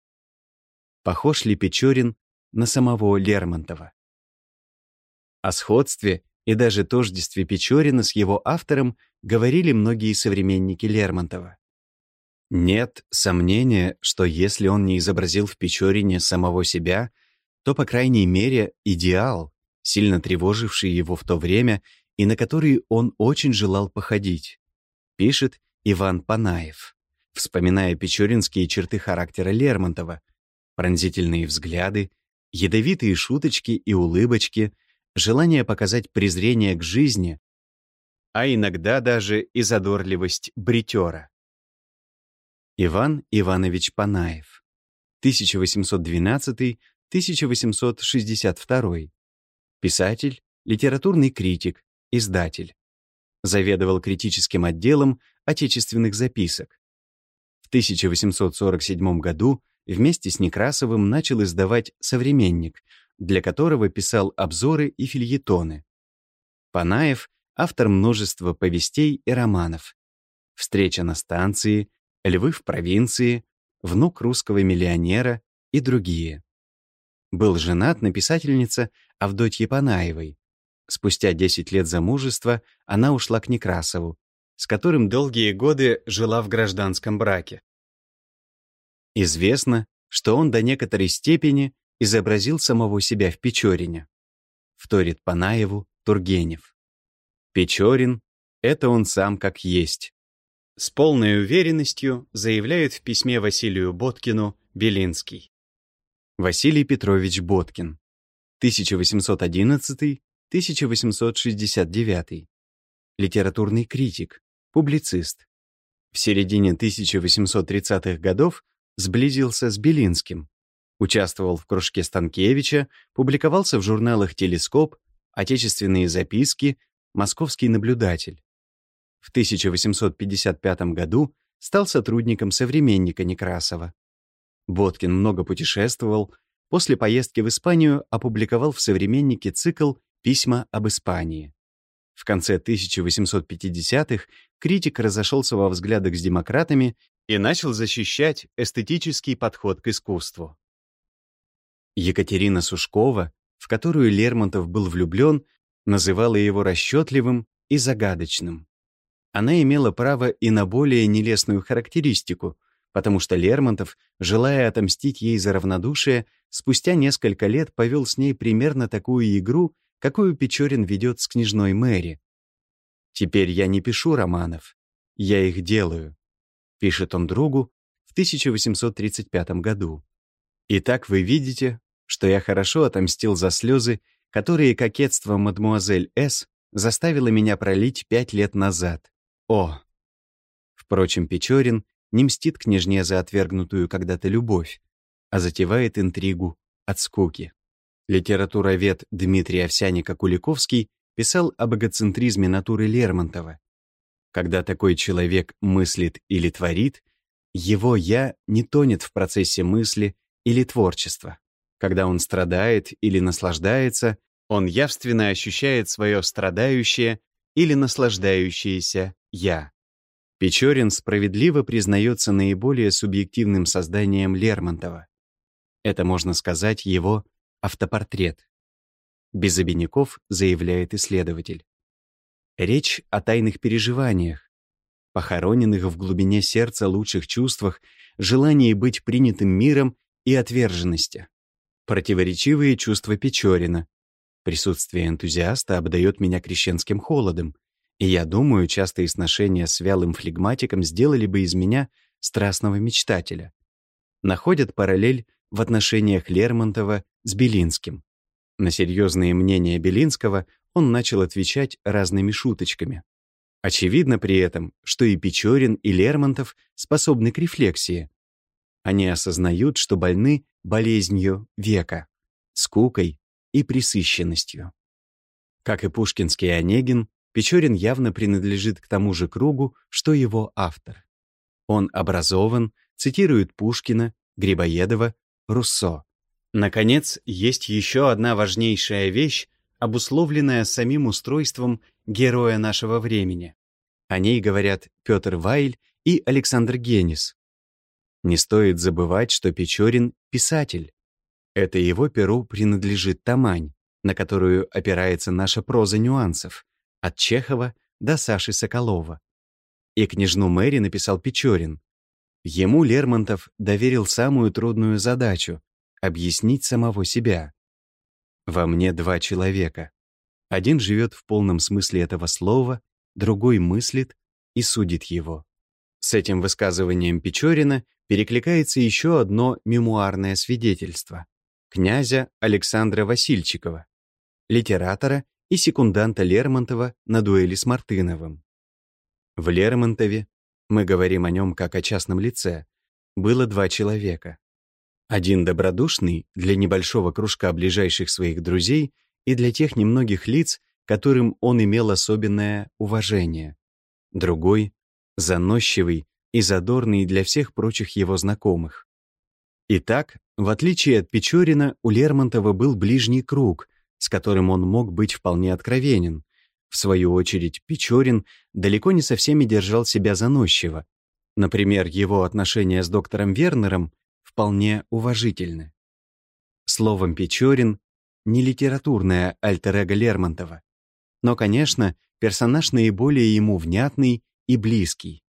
Похож ли Печорин на самого Лермонтова? О сходстве и даже тождестве Печорина с его автором говорили многие современники Лермонтова. Нет сомнения, что если он не изобразил в Печорине самого себя, то, по крайней мере, идеал, сильно тревоживший его в то время и на который он очень желал походить, пишет Иван Панаев, вспоминая печоринские черты характера Лермонтова, пронзительные взгляды, ядовитые шуточки и улыбочки, желание показать презрение к жизни, а иногда даже и задорливость бритера. Иван Иванович Панаев, 1812-1862, писатель, литературный критик, издатель. Заведовал критическим отделом отечественных записок. В 1847 году вместе с Некрасовым начал издавать «Современник», для которого писал обзоры и фельетоны. Панаев — автор множества повестей и романов. «Встреча на станции», «Львы в провинции», «Внук русского миллионера» и другие. Был женат на писательнице Авдотье Панаевой. Спустя 10 лет замужества она ушла к Некрасову, с которым долгие годы жила в гражданском браке. Известно, что он до некоторой степени изобразил самого себя в Печорине. Вторит Панаеву Тургенев. Печорин — это он сам как есть. С полной уверенностью заявляет в письме Василию Боткину Белинский. Василий Петрович Боткин, 1811-1869. Литературный критик, публицист. В середине 1830-х годов сблизился с Белинским. Участвовал в кружке Станкевича, публиковался в журналах «Телескоп», «Отечественные записки», «Московский наблюдатель». В 1855 году стал сотрудником «Современника» Некрасова. Боткин много путешествовал. После поездки в Испанию опубликовал в «Современнике» цикл «Письма об Испании». В конце 1850-х критик разошелся во взглядах с демократами и начал защищать эстетический подход к искусству. Екатерина Сушкова, в которую Лермонтов был влюблен, называла его расчетливым и загадочным. Она имела право и на более нелестную характеристику, потому что Лермонтов, желая отомстить ей за равнодушие, спустя несколько лет повел с ней примерно такую игру, какую Печорин ведет с княжной Мэри. «Теперь я не пишу романов, я их делаю», пишет он другу в 1835 году. «Итак, вы видите, что я хорошо отомстил за слезы, которые кокетство мадемуазель С. заставило меня пролить 5 лет назад. О!» Впрочем, Печорин не мстит княжне за отвергнутую когда-то любовь, а затевает интригу от скуки. Литературовед Дмитрий Овсяннико-Куликовский писал об эгоцентризме натуры Лермонтова. Когда такой человек мыслит или творит, его «я» не тонет в процессе мысли или творчества. Когда он страдает или наслаждается, он явственно ощущает свое страдающее или наслаждающееся «я». Печорин справедливо признается наиболее субъективным созданием Лермонтова. Это, можно сказать, его автопортрет. Без обиняков, заявляет исследователь. Речь о тайных переживаниях, похороненных в глубине сердца лучших чувствах, желании быть принятым миром и отверженности. Противоречивые чувства Печорина. Присутствие энтузиаста обдает меня крещенским холодом, и я думаю, частые сношения с вялым флегматиком сделали бы из меня страстного мечтателя. Находят параллель в отношениях Лермонтова с Белинским. На серьезные мнения Белинского он начал отвечать разными шуточками. Очевидно при этом, что и Печорин, и Лермонтов способны к рефлексии. Они осознают, что больны болезнью века, скукой и пресыщенностью. Как и пушкинский Онегин, Печорин явно принадлежит к тому же кругу, что его автор. Он образован, цитирует Пушкина, Грибоедова, Руссо. Наконец, есть еще одна важнейшая вещь, обусловленная самим устройством героя нашего времени. О ней говорят Петр Вайль и Александр Генис. Не стоит забывать, что Печорин — писатель. Это его перу принадлежит Тамань, на которую опирается наша проза нюансов, от Чехова до Саши Соколова. И княжну Мэри написал Печорин. Ему Лермонтов доверил самую трудную задачу — объяснить самого себя. Во мне два человека. Один живет в полном смысле этого слова, другой мыслит и судит его. С этим высказыванием Печорина перекликается еще одно мемуарное свидетельство князя Александра Васильчикова, литератора и секунданта Лермонтова на дуэли с Мартыновым. В Лермонтове, мы говорим о нем как о частном лице, было два человека. Один добродушный для небольшого кружка ближайших своих друзей и для тех немногих лиц, которым он имел особенное уважение. Другой — заносчивый и задорный для всех прочих его знакомых. Итак, в отличие от Печорина, у Лермонтова был ближний круг, с которым он мог быть вполне откровенен. В свою очередь, Печорин далеко не со всеми держал себя заносчиво. Например, его отношения с доктором Вернером вполне уважительны. Словом, Печорин — не литературное альтер-эго Лермонтова, но, конечно, персонаж наиболее ему внятный и близкий.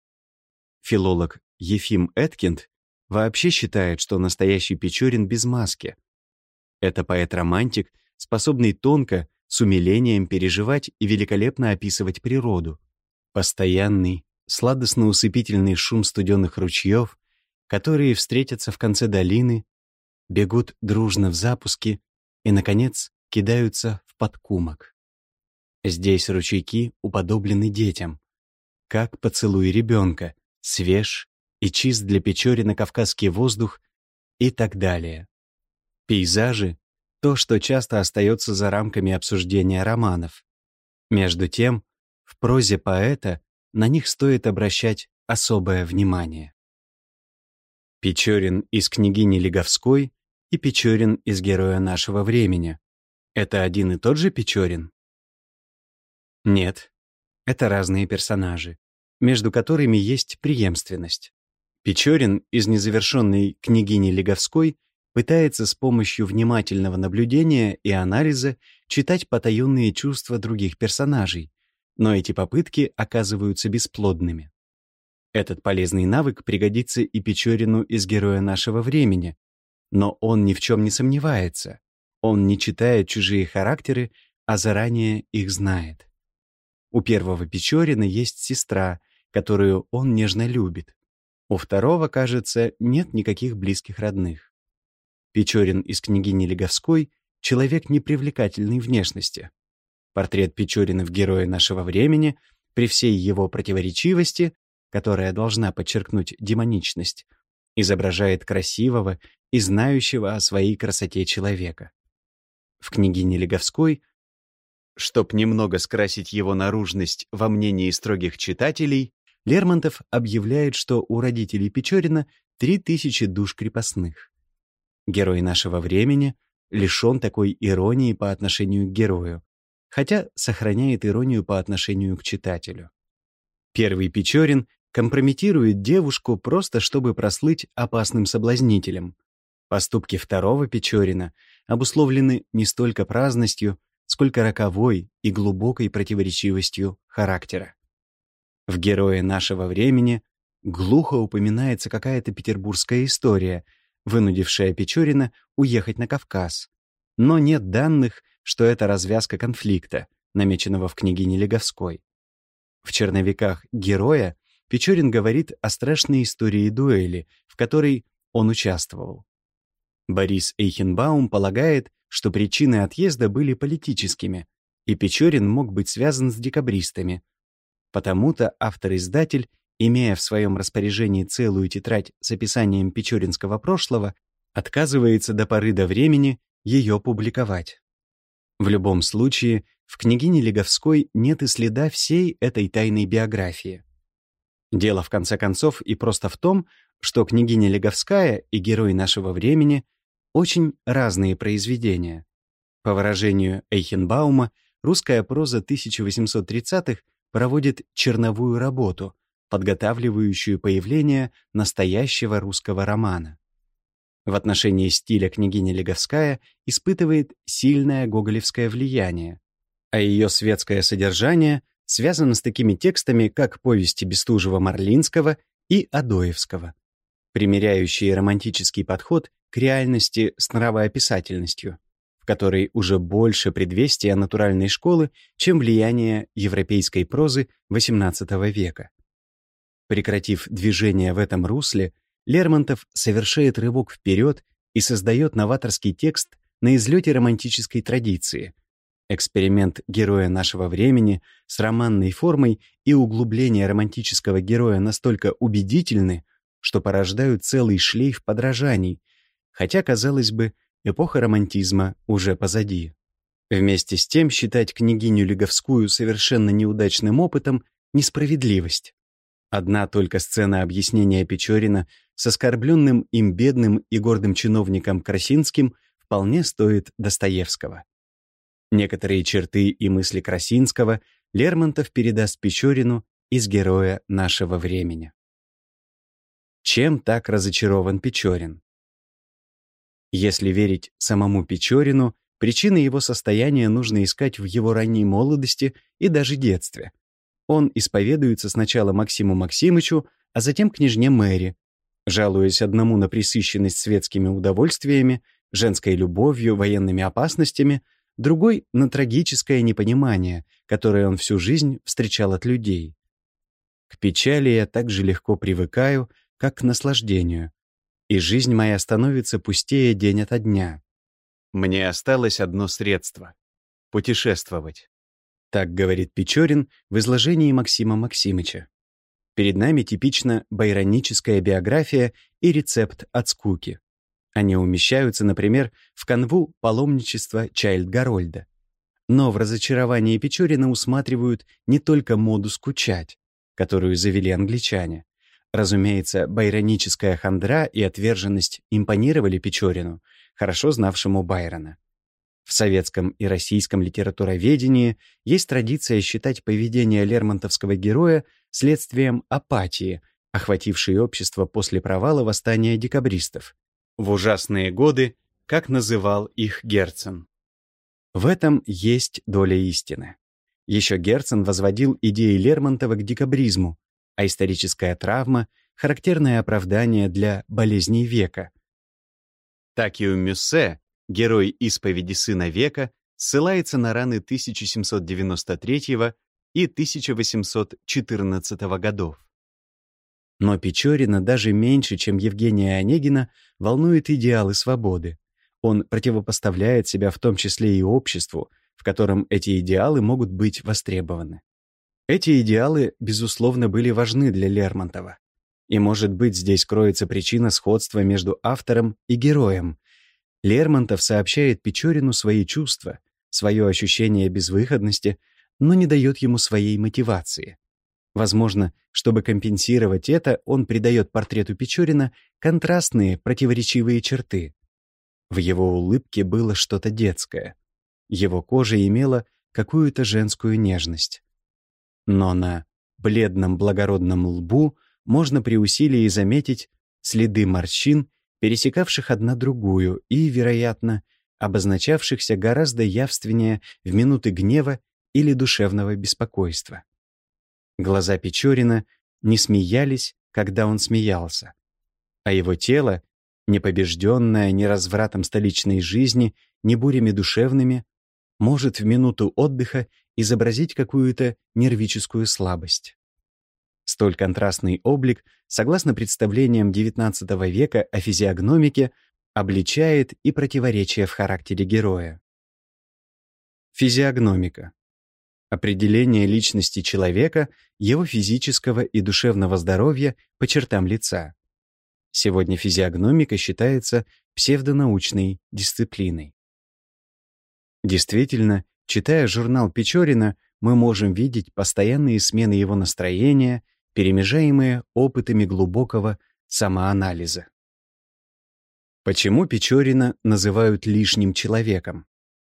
Филолог Ефим Эткинд вообще считает, что настоящий Печорин без маски. Это поэт-романтик, способный тонко, с умилением переживать и великолепно описывать природу. Постоянный, сладостно-усыпительный шум студенных ручьев, которые встретятся в конце долины, бегут дружно в запуске и, наконец, кидаются в подкумок. Здесь ручейки уподоблены детям, как поцелуй ребенка, свеж и чист для Печорина кавказский воздух и так далее. Пейзажи — то, что часто остается за рамками обсуждения романов. Между тем, в прозе поэта на них стоит обращать особое внимание. Печорин из «Княгини Лиговской» и Печорин из «Героя нашего времени» — это один и тот же Печорин? Нет, это разные персонажи, между которыми есть преемственность. Печорин из незавершенной «Княгини Лиговской» пытается с помощью внимательного наблюдения и анализа читать потаенные чувства других персонажей, но эти попытки оказываются бесплодными. Этот полезный навык пригодится и Печорину из «Героя нашего времени», но он ни в чем не сомневается. Он не читает чужие характеры, а заранее их знает. У первого Печорина есть сестра, которую он нежно любит. У второго, кажется, нет никаких близких родных. Печорин из «Княгини Лиговской» — человек непривлекательной внешности. Портрет Печорина в «Герое нашего времени» при всей его противоречивости, которая должна подчеркнуть демоничность, изображает красивого и знающего о своей красоте человека. В «Княгине Лиговской», чтоб немного скрасить его наружность во мнении строгих читателей, Лермонтов объявляет, что у родителей Печорина 3000 душ крепостных. Герой нашего времени лишен такой иронии по отношению к герою, хотя сохраняет иронию по отношению к читателю. Первый Печорин компрометирует девушку просто чтобы прослыть опасным соблазнителем. Поступки второго Печорина обусловлены не столько праздностью, сколько роковой и глубокой противоречивостью характера. В «Герое нашего времени» глухо упоминается какая-то петербургская история, вынудившая Печорина уехать на Кавказ. Но нет данных, что это развязка конфликта, намеченного в «Княгине Лиговской». В черновиках «Героя» Печорин говорит о страшной истории дуэли, в которой он участвовал. Борис Эйхенбаум полагает, что причины отъезда были политическими, и Печорин мог быть связан с декабристами. Потому-то автор-издатель, имея в своем распоряжении целую тетрадь с описанием печоринского прошлого, отказывается до поры до времени ее публиковать. В любом случае, в «Княгине Лиговской» нет и следа всей этой тайной биографии. Дело, в конце концов, и просто в том, что «Княгиня Лиговская» и «Герой нашего времени» — очень разные произведения. По выражению Эйхенбаума, русская проза 1830-х проводит черновую работу, подготавливающую появление настоящего русского романа. В отношении стиля «Княгиня Лиговская» испытывает сильное гоголевское влияние, а ее светское содержание связано с такими текстами, как повести Бестужева-Марлинского и Адоевского, примиряющие романтический подход к реальности с нравоописательностью, в которой уже больше предвестия натуральной школы, чем влияние европейской прозы XVIII века. Прекратив движение в этом русле, Лермонтов совершает рывок вперед и создает новаторский текст на излете романтической традиции. Эксперимент героя нашего времени с романной формой и углубление романтического героя настолько убедительны, что порождают целый шлейф подражаний, хотя, казалось бы, эпоха романтизма уже позади. Вместе с тем считать «Княгиню Лиговскую» совершенно неудачным опытом — несправедливость. Одна только сцена объяснения Печорина с оскорбленным им бедным и гордым чиновником Красинским вполне стоит Достоевского. Некоторые черты и мысли Красинского Лермонтов передаст Печорину из «Героя нашего времени». Чем так разочарован Печорин? Если верить самому Печорину, причины его состояния нужно искать в его ранней молодости и даже детстве. Он исповедуется сначала Максиму Максимычу, а затем княжне Мэри, жалуясь одному на пресыщенность светскими удовольствиями, женской любовью, военными опасностями, другой — на трагическое непонимание, которое он всю жизнь встречал от людей. К печали я так же легко привыкаю, как к наслаждению. и жизнь моя становится пустее день ото дня. Мне осталось одно средство — путешествовать. Так говорит Печорин в изложении Максима Максимыча. Перед нами типично байроническая биография и рецепт от скуки. Они умещаются, например, в канву паломничества Чайльд-Гарольда. Но в разочаровании Печорина усматривают не только моду скучать, которую завели англичане. Разумеется, байроническая хандра и отверженность импонировали Печорину, хорошо знавшему Байрона. В советском и российском литературоведении есть традиция считать поведение лермонтовского героя следствием апатии, охватившей общество после провала восстания декабристов. В ужасные годы, как называл их Герцен. В этом есть доля истины. Еще Герцен возводил идеи Лермонтова к декабризму, а историческая травма — характерное оправдание для болезней века. Так и у Мюссе, герой «Исповеди сына века», ссылается на раны 1793 и 1814 годов. Но Печорина даже меньше, чем Евгения Онегина, волнует идеалы свободы. Он противопоставляет себя в том числе и обществу, в котором эти идеалы могут быть востребованы. Эти идеалы, безусловно, были важны для Лермонтова. И, может быть, здесь кроется причина сходства между автором и героем. Лермонтов сообщает Печорину свои чувства, свое ощущение безвыходности, но не дает ему своей мотивации. Возможно, чтобы компенсировать это, он придает портрету Печорина контрастные, противоречивые черты. В его улыбке было что-то детское. Его кожа имела какую-то женскую нежность. Но на бледном благородном лбу можно при усилии заметить следы морщин, пересекавших одна другую и, вероятно, обозначавшихся гораздо явственнее в минуты гнева или душевного беспокойства. Глаза Печорина не смеялись, когда он смеялся, а его тело, не побежденное ни развратом столичной жизни, ни бурями душевными, может в минуту отдыха изобразить какую-то нервическую слабость. Столь контрастный облик, согласно представлениям XIX века о физиогномике, обличает и противоречия в характере героя. Физиогномика. Определение личности человека, его физического и душевного здоровья по чертам лица. Сегодня физиогномика считается псевдонаучной дисциплиной. Действительно, читая журнал Печорина, мы можем видеть постоянные смены его настроения, перемежаемые опытами глубокого самоанализа. Почему Печорина называют лишним человеком?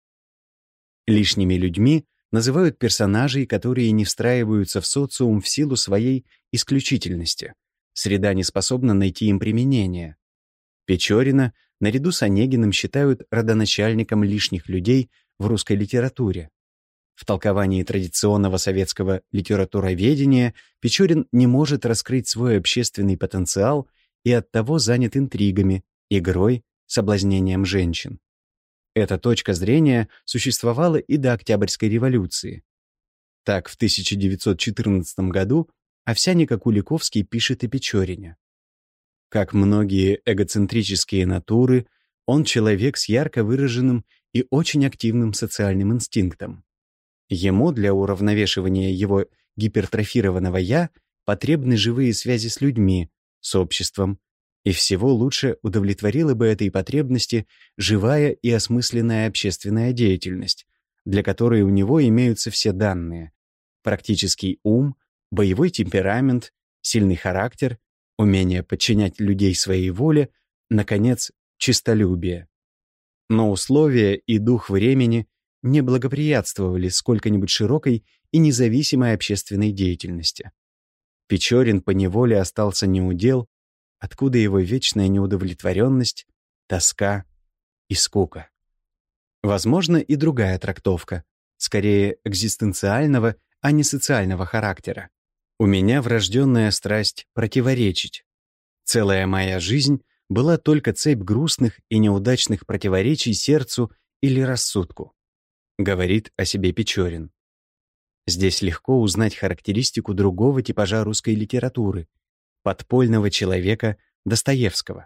Лишними людьми называют персонажей, которые не встраиваются в социум в силу своей исключительности. Среда не способна найти им применение. Печорина наряду с Онегиным считают родоначальником лишних людей в русской литературе. В толковании традиционного советского литературоведения Печорин не может раскрыть свой общественный потенциал и оттого занят интригами, игрой, соблазнением женщин. Эта точка зрения существовала и до Октябрьской революции. Так, в 1914 году Овсянник-Окуликовский пишет о Печорине. Как многие эгоцентрические натуры, он человек с ярко выраженным и очень активным социальным инстинктом. Ему для уравновешивания его гипертрофированного «я» потребны живые связи с людьми, с обществом, и всего лучше удовлетворила бы этой потребности живая и осмысленная общественная деятельность, для которой у него имеются все данные: практический ум, боевой темперамент, сильный характер, умение подчинять людей своей воле, наконец, честолюбие. Но условия и дух времени не благоприятствовали сколько-нибудь широкой и независимой общественной деятельности. Печорин поневоле остался неудел, откуда его вечная неудовлетворенность, тоска и скука. Возможно, и другая трактовка, скорее экзистенциального, а не социального характера. У меня врожденная страсть противоречить. Целая моя жизнь была только цепь грустных и неудачных противоречий сердцу или рассудку, говорит о себе Печорин. Здесь легко узнать характеристику другого типажа русской литературы — подпольного человека Достоевского,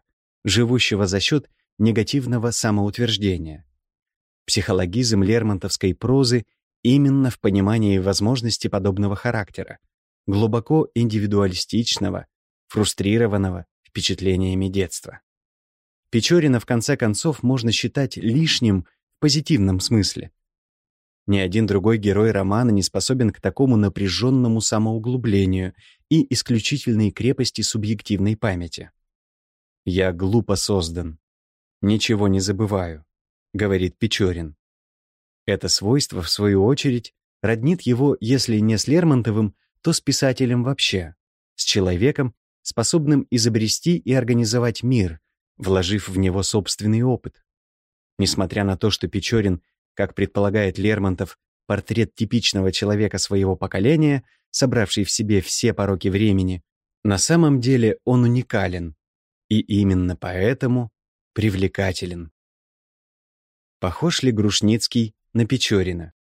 живущего за счет негативного самоутверждения. Психологизм лермонтовской прозы именно в понимании возможности подобного характера, глубоко индивидуалистичного, фрустрированного впечатлениями детства. Печорина, в конце концов, можно считать лишним в позитивном смысле. Ни один другой герой романа не способен к такому напряженному самоуглублению и исключительной крепости субъективной памяти. «Я глупо создан, ничего не забываю», — говорит Печорин. Это свойство, в свою очередь, роднит его, если не с Лермонтовым, то с писателем вообще, с человеком, способным изобрести и организовать мир, вложив в него собственный опыт. Несмотря на то, что Печорин, как предполагает Лермонтов, портрет типичного человека своего поколения, собравший в себе все пороки времени, на самом деле он уникален и именно поэтому привлекателен. Похож ли Грушницкий на Печорина?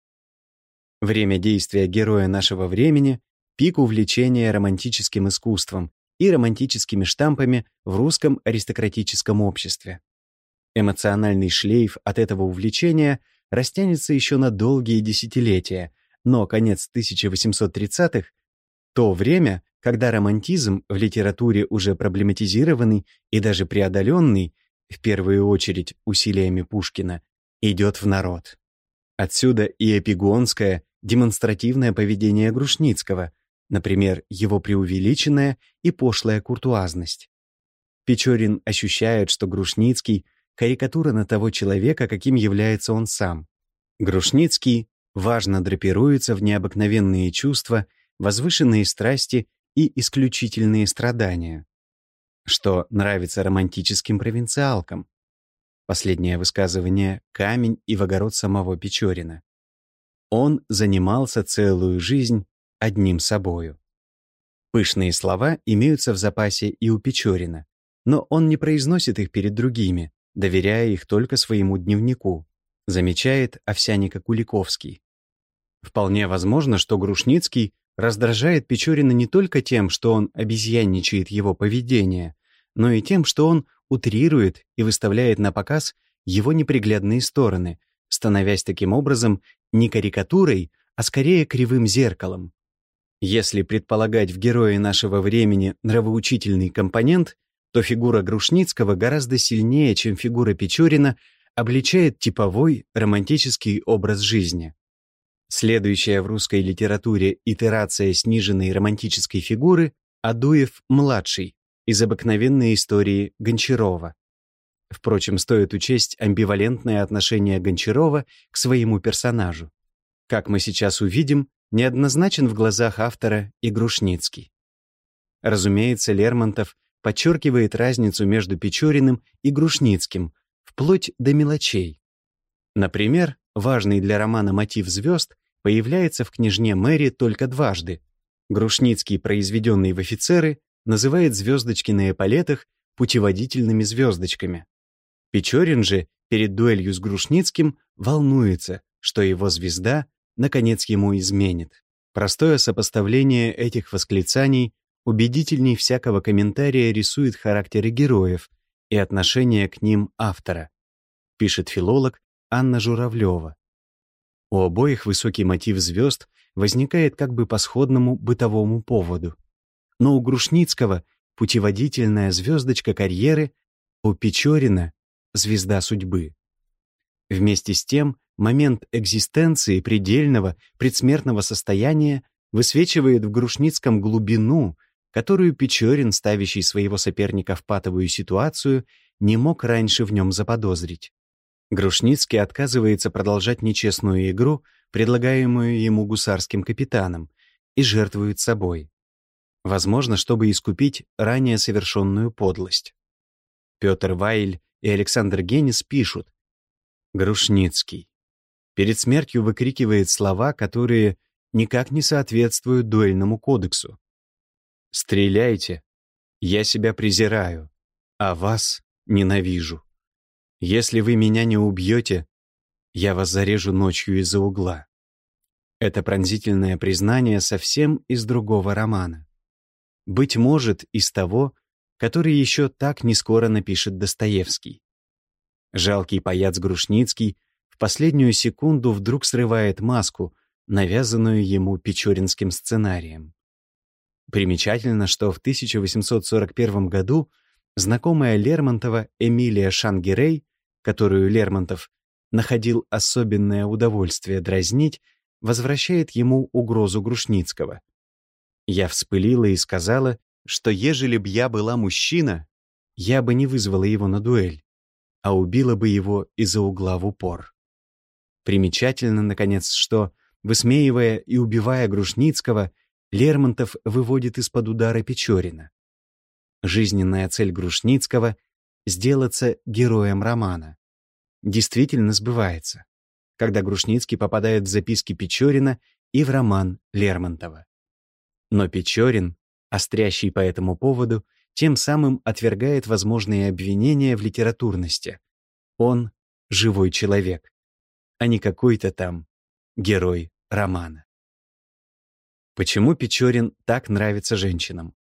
Время действия героя нашего времени — пик увлечения романтическим искусством и романтическими штампами в русском аристократическом обществе. Эмоциональный шлейф от этого увлечения растянется еще на долгие десятилетия, но конец 1830-х — то время, когда романтизм в литературе уже проблематизированный и даже преодоленный, в первую очередь усилиями Пушкина, идет в народ. Отсюда и эпигонское, демонстративное поведение Грушницкого, например, его преувеличенная и пошлая куртуазность. Печорин ощущает, что Грушницкий — карикатура на того человека, каким является он сам. Грушницкий важно драпируется в необыкновенные чувства, возвышенные страсти и исключительные страдания, что нравится романтическим провинциалкам. Последнее высказывание — камень и в огород самого Печорина. Он занимался целую жизнь одним собою. Пышные слова имеются в запасе и у Печорина, но он не произносит их перед другими, доверяя их только своему дневнику, замечает Овсяннико-Куликовский. Вполне возможно, что Грушницкий раздражает Печорина не только тем, что он обезьянничает его поведение, но и тем, что он утрирует и выставляет на показ его неприглядные стороны, становясь таким образом не карикатурой, а скорее кривым зеркалом. Если предполагать в герое нашего времени нравоучительный компонент, то фигура Грушницкого гораздо сильнее, чем фигура Печорина, обличает типовой романтический образ жизни. Следующая в русской литературе итерация сниженной романтической фигуры — Адуев-младший из «Обыкновенной истории» Гончарова. Впрочем, стоит учесть амбивалентное отношение Гончарова к своему персонажу. Как мы сейчас увидим, неоднозначен в глазах автора и Грушницкий. Разумеется, Лермонтов подчеркивает разницу между Печориным и Грушницким, вплоть до мелочей. Например, важный для романа мотив звезд появляется в «Княжне Мэри» только дважды. Грушницкий, произведенный в офицеры, называет звездочки на эполетах путеводительными звездочками. Печорин же перед дуэлью с Грушницким волнуется, что его звезда наконец ему изменит. Простое сопоставление этих восклицаний убедительней всякого комментария рисует характеры героев и отношение к ним автора, пишет филолог Анна Журавлева. У обоих высокий мотив звезд возникает как бы по сходному бытовому поводу. Но у Грушницкого путеводительная звездочка карьеры, у Печорина — звезда судьбы. Вместе с тем, момент экзистенции предельного предсмертного состояния высвечивает в Грушницком глубину, которую Печорин, ставящий своего соперника в патовую ситуацию, не мог раньше в нем заподозрить. Грушницкий отказывается продолжать нечестную игру, предлагаемую ему гусарским капитаном, и жертвует собой. Возможно, чтобы искупить ранее совершенную подлость. Петр Вайль и Александр Генис пишут: Грушницкий перед смертью выкрикивает слова, которые никак не соответствуют дуэльному кодексу. «Стреляйте, я себя презираю, а вас ненавижу. Если вы меня не убьете, я вас зарежу ночью из-за угла». Это пронзительное признание совсем из другого романа. Быть может, из того, который еще так не скоро напишет Достоевский. Жалкий паяц Грушницкий в последнюю секунду вдруг срывает маску, навязанную ему печоринским сценарием. Примечательно, что в 1841 году знакомая Лермонтова Эмилия Шангирей, которую Лермонтов находил особенное удовольствие дразнить, возвращает ему угрозу Грушницкого. «Я вспылила и сказала, что ежели б я была мужчина, я бы не вызвала его на дуэль, а убила бы его из-за угла в упор». Примечательно, наконец, что, высмеивая и убивая Грушницкого, Лермонтов выводит из-под удара Печорина. Жизненная цель Грушницкого — сделаться героем романа. Действительно сбывается, когда Грушницкий попадает в записки Печорина и в роман Лермонтова. Но Печорин, острящий по этому поводу, тем самым отвергает возможные обвинения в литературности. Он — живой человек, а не какой-то там герой романа. Почему Печорин так нравится женщинам?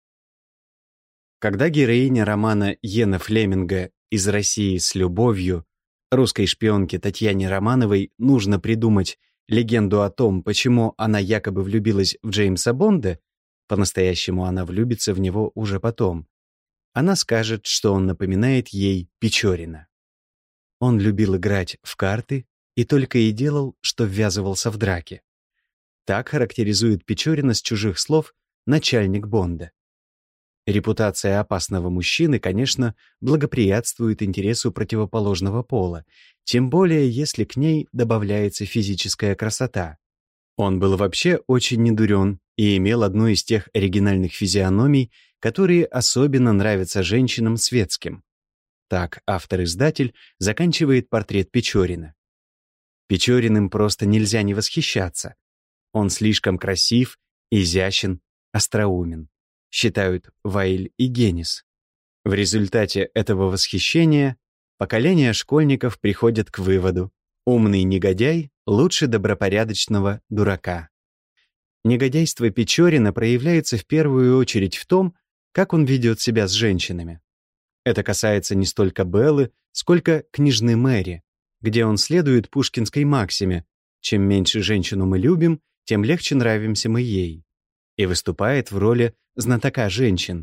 Когда героиня романа Йена Флеминга «Из России с любовью» русской шпионке Татьяне Романовой нужно придумать легенду о том, почему она якобы влюбилась в Джеймса Бонда, по-настоящему она влюбится в него уже потом, она скажет, что он напоминает ей Печорина. Он любил играть в карты и только и делал, что ввязывался в драки. Так характеризует Печорина с чужих слов начальник Бонда. Репутация опасного мужчины, конечно, благоприятствует интересу противоположного пола, тем более если к ней добавляется физическая красота. Он был вообще очень недурен и имел одну из тех оригинальных физиономий, которые особенно нравятся женщинам светским. Так автор-издатель заканчивает портрет Печорина. Печориным просто нельзя не восхищаться. Он слишком красив, изящен, остроумен, считают Вайль и Генис. В результате этого восхищения поколение школьников приходит к выводу: умный негодяй лучше добропорядочного дурака. Негодяйство Печорина проявляется в первую очередь в том, как он ведет себя с женщинами. Это касается не столько Беллы, сколько княжны Мэри, где он следует пушкинской максиме: чем меньше женщину мы любим, тем легче нравимся мы ей, и выступает в роли знатока женщин.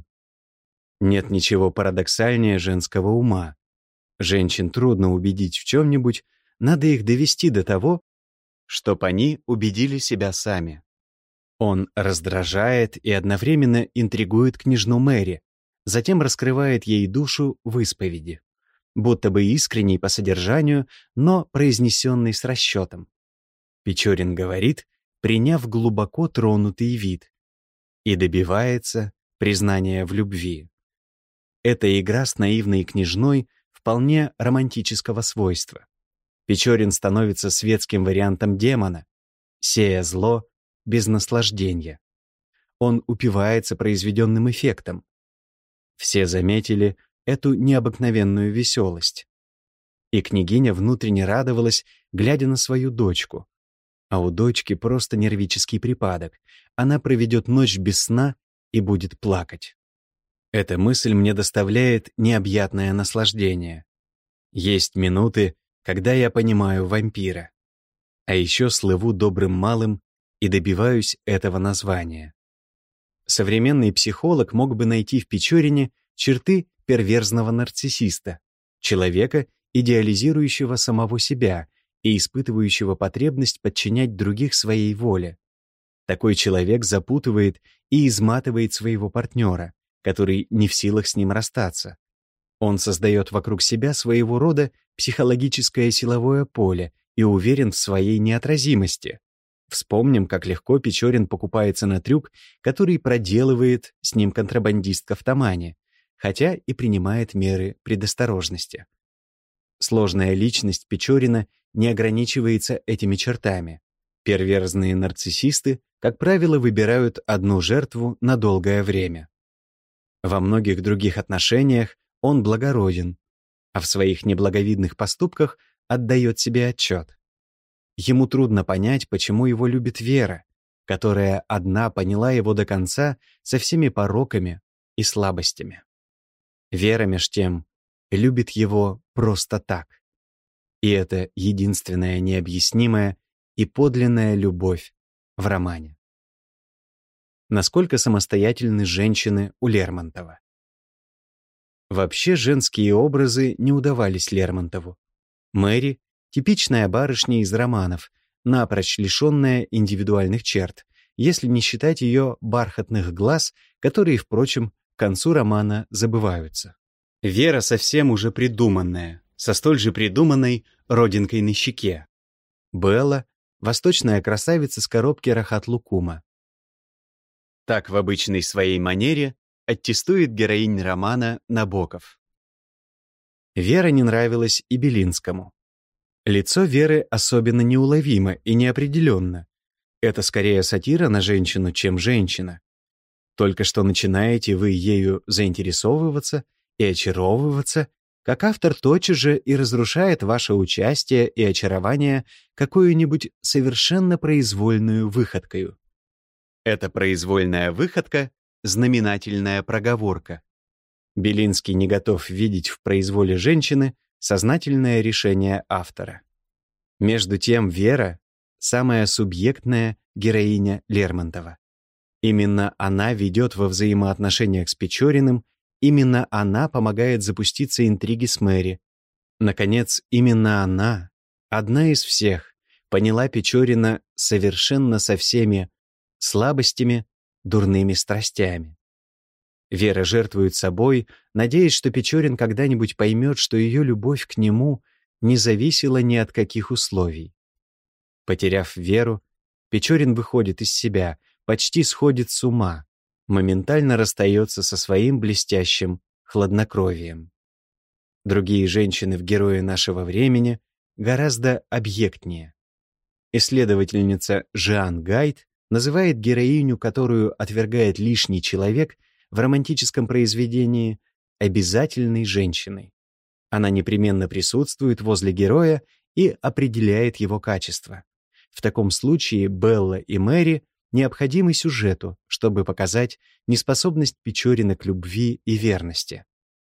Нет ничего парадоксальнее женского ума. Женщин трудно убедить в чем-нибудь, надо их довести до того, чтоб они убедили себя сами. Он раздражает и одновременно интригует княжну Мэри, затем раскрывает ей душу в исповеди, будто бы искренней по содержанию, но произнесенной с расчетом. Печорин говорит, приняв глубоко тронутый вид, и добивается признания в любви. Эта игра с наивной княжной вполне романтического свойства. Печорин становится светским вариантом демона, сея зло без наслаждения. Он упивается произведенным эффектом. Все заметили эту необыкновенную веселость. И княгиня внутренне радовалась, глядя на свою дочку. А у дочки просто нервический припадок. Она проведет ночь без сна и будет плакать. Эта мысль мне доставляет необъятное наслаждение. Есть минуты, когда я понимаю вампира. А еще слыву добрым малым и добиваюсь этого названия. Современный психолог мог бы найти в Печорине черты перверзного нарциссиста, человека, идеализирующего самого себя и испытывающего потребность подчинять других своей воле. Такой человек запутывает и изматывает своего партнера, который не в силах с ним расстаться. Он создает вокруг себя своего рода психологическое силовое поле и уверен в своей неотразимости. Вспомним, как легко Печорин покупается на трюк, который проделывает с ним контрабандист Ковтомани, хотя и принимает меры предосторожности. Сложная личность Печорина не ограничивается этими чертами. Перверзные нарциссисты, как правило, выбирают одну жертву на долгое время. Во многих других отношениях он благороден, а в своих неблаговидных поступках отдает себе отчет. Ему трудно понять, почему его любит Вера, которая одна поняла его до конца со всеми пороками и слабостями. Вера, меж тем, любит его просто так. И это единственная необъяснимая и подлинная любовь в романе. Насколько самостоятельны женщины у Лермонтова? Вообще женские образы не удавались Лермонтову. Мэри — типичная барышня из романов, напрочь лишенная индивидуальных черт, если не считать ее бархатных глаз, которые, впрочем, к концу романа забываются. Вера совсем уже придуманная, со столь же придуманной родинкой на щеке. Белла — восточная красавица с коробки Рахат-Лукума. Так в обычной своей манере аттестует героинь романа Набоков. Вера не нравилась и Белинскому. Лицо Веры особенно неуловимо и неопределенно. Это скорее сатира на женщину, чем женщина. Только что начинаете вы ею заинтересовываться и очаровываться, как автор тотчас же и разрушает ваше участие и очарование какую-нибудь совершенно произвольную выходкою. Эта произвольная выходка — знаменательная проговорка. Белинский не готов видеть в произволе женщины сознательное решение автора. Между тем Вера — самая субъектная героиня Лермонтова. Именно она ведет во взаимоотношениях с Печориным, именно она помогает запуститься интриги с Мэри. Наконец, именно она, одна из всех, поняла Печорина совершенно со всеми слабостями, дурными страстями. Вера жертвует собой, надеясь, что Печорин когда-нибудь поймет, что ее любовь к нему не зависела ни от каких условий. Потеряв Веру, Печорин выходит из себя, почти сходит с ума, моментально расстается со своим блестящим хладнокровием. Другие женщины в герое нашего времени гораздо объектнее. Исследовательница Жиан Гайд называет героиню, которую отвергает лишний человек в романтическом произведении, обязательной женщиной. Она непременно присутствует возле героя и определяет его качества. В таком случае Белла и Мэри необходимы сюжету, чтобы показать неспособность Печорина к любви и верности.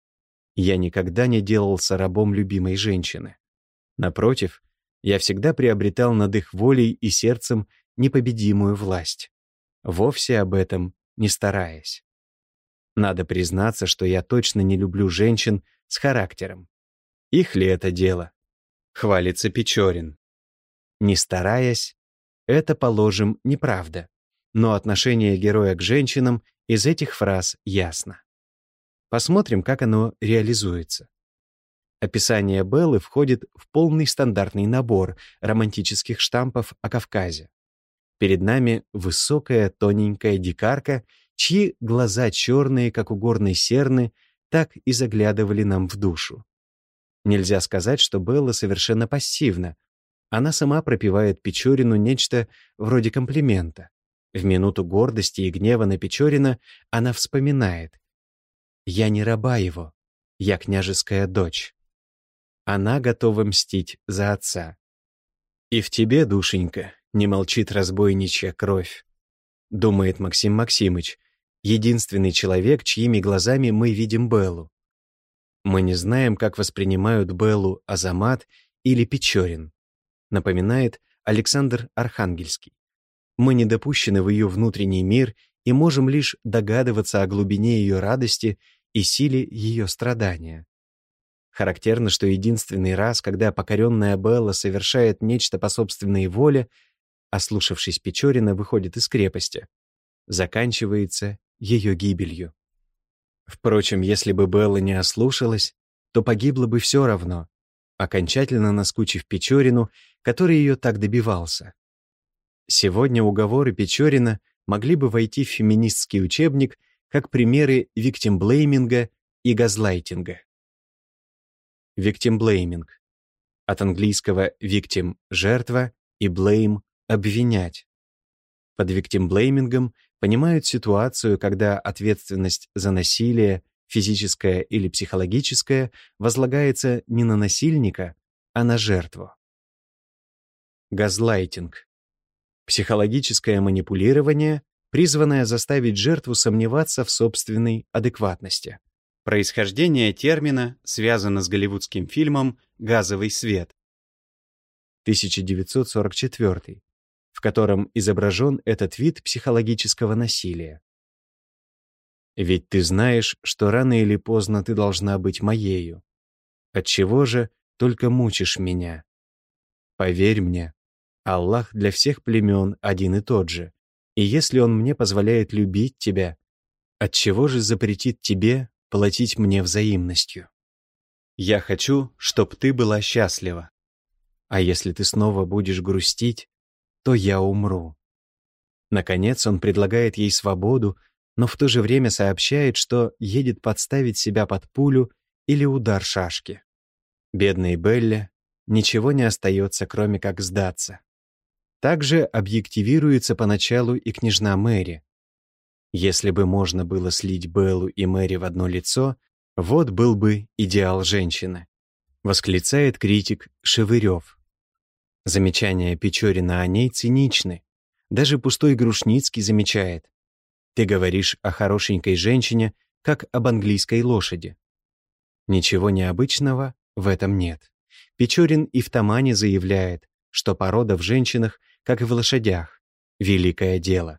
Я никогда не делался рабом любимой женщины. Напротив, я всегда приобретал над их волей и сердцем непобедимую власть, вовсе об этом не стараясь. Надо признаться, что я точно не люблю женщин с характером. Их ли это дело? Хвалится Печорин. Не стараясь, это, положим, неправда, но отношение героя к женщинам из этих фраз ясно. Посмотрим, как оно реализуется. Описание Беллы входит в полный стандартный набор романтических штампов о Кавказе. Перед нами высокая тоненькая дикарка, чьи глаза черные, как у горной серны, так и заглядывали нам в душу. Нельзя сказать, что Белла совершенно пассивна. Она сама пропевает Печорину нечто вроде комплимента. В минуту гордости и гнева на Печорина она вспоминает: «Я не раба его, я княжеская дочь». Она готова мстить за отца. «И в тебе, душенька, не молчит разбойничья кровь», думает Максим Максимыч, единственный человек, чьими глазами мы видим Беллу. Мы не знаем, как воспринимают Беллу Азамат или Печорин, напоминает Александр Архангельский. Мы не допущены в ее внутренний мир и можем лишь догадываться о глубине ее радости и силе ее страдания. Характерно, что единственный раз, когда покоренная Белла совершает нечто по собственной воле, ослушавшись Печорина, выходит из крепости, заканчивается ее гибелью. Впрочем, если бы Белла не ослушалась, то погибла бы все равно, окончательно наскучив Печорину, который ее так добивался. Сегодня уговоры Печорина могли бы войти в феминистский учебник как примеры виктимблейминга и газлайтинга. Виктимблейминг. От английского victim — жертва и blame — обвинять. Под виктимблеймингом понимают ситуацию, когда ответственность за насилие, физическое или психологическое, возлагается не на насильника, а на жертву. Газлайтинг. Психологическое манипулирование, призванное заставить жертву сомневаться в собственной адекватности. Происхождение термина связано с голливудским фильмом «Газовый свет» 1944, в котором изображен этот вид психологического насилия. «Ведь ты знаешь, что рано или поздно ты должна быть моею. Отчего же только мучишь меня? Поверь мне, Аллах для всех племен один и тот же, и если Он мне позволяет любить тебя, отчего же запретит тебе платить мне взаимностью? Я хочу, чтоб ты была счастлива. А если ты снова будешь грустить, то я умру». Наконец он предлагает ей свободу, но в то же время сообщает, что едет подставить себя под пулю или удар шашки. Бедной Белле ничего не остается, кроме как сдаться. Также объективируется поначалу и княжна Мэри. Если бы можно было слить Беллу и Мэри в одно лицо, вот был бы идеал женщины, восклицает критик Шевырев. Замечания Печорина о ней циничны. Даже пустой Грушницкий замечает: «Ты говоришь о хорошенькой женщине, как об английской лошади». Ничего необычного в этом нет. Печорин и в Тамане заявляет, что порода в женщинах, как и в лошадях, великое дело.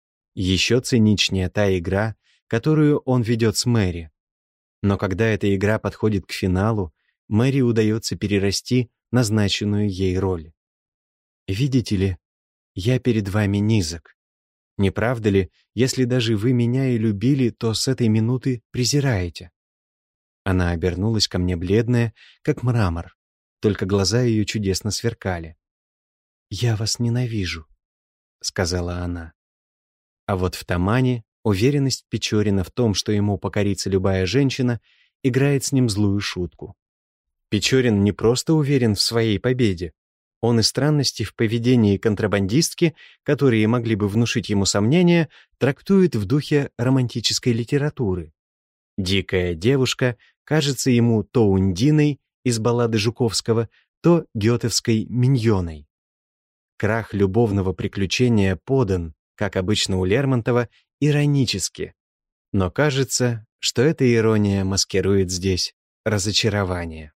Еще циничнее та игра, которую он ведет с Мэри. Но когда эта игра подходит к финалу, Мэри удается перерасти назначенную ей роль. «Видите ли, я перед вами низок. Не правда ли, если даже вы меня и любили, то с этой минуты презираете?» Она обернулась ко мне бледная, как мрамор, только глаза ее чудесно сверкали. «Я вас ненавижу», — сказала она. А вот в Тамане уверенность Печорина в том, что ему покорится любая женщина, играет с ним злую шутку. Печорин не просто уверен в своей победе. Он и странности в поведении контрабандистки, которые могли бы внушить ему сомнения, трактует в духе романтической литературы. Дикая девушка кажется ему то Ундиной из баллады Жуковского, то гетовской Миньоной. Крах любовного приключения подан, как обычно у Лермонтова, иронически. Но кажется, что эта ирония маскирует здесь разочарование.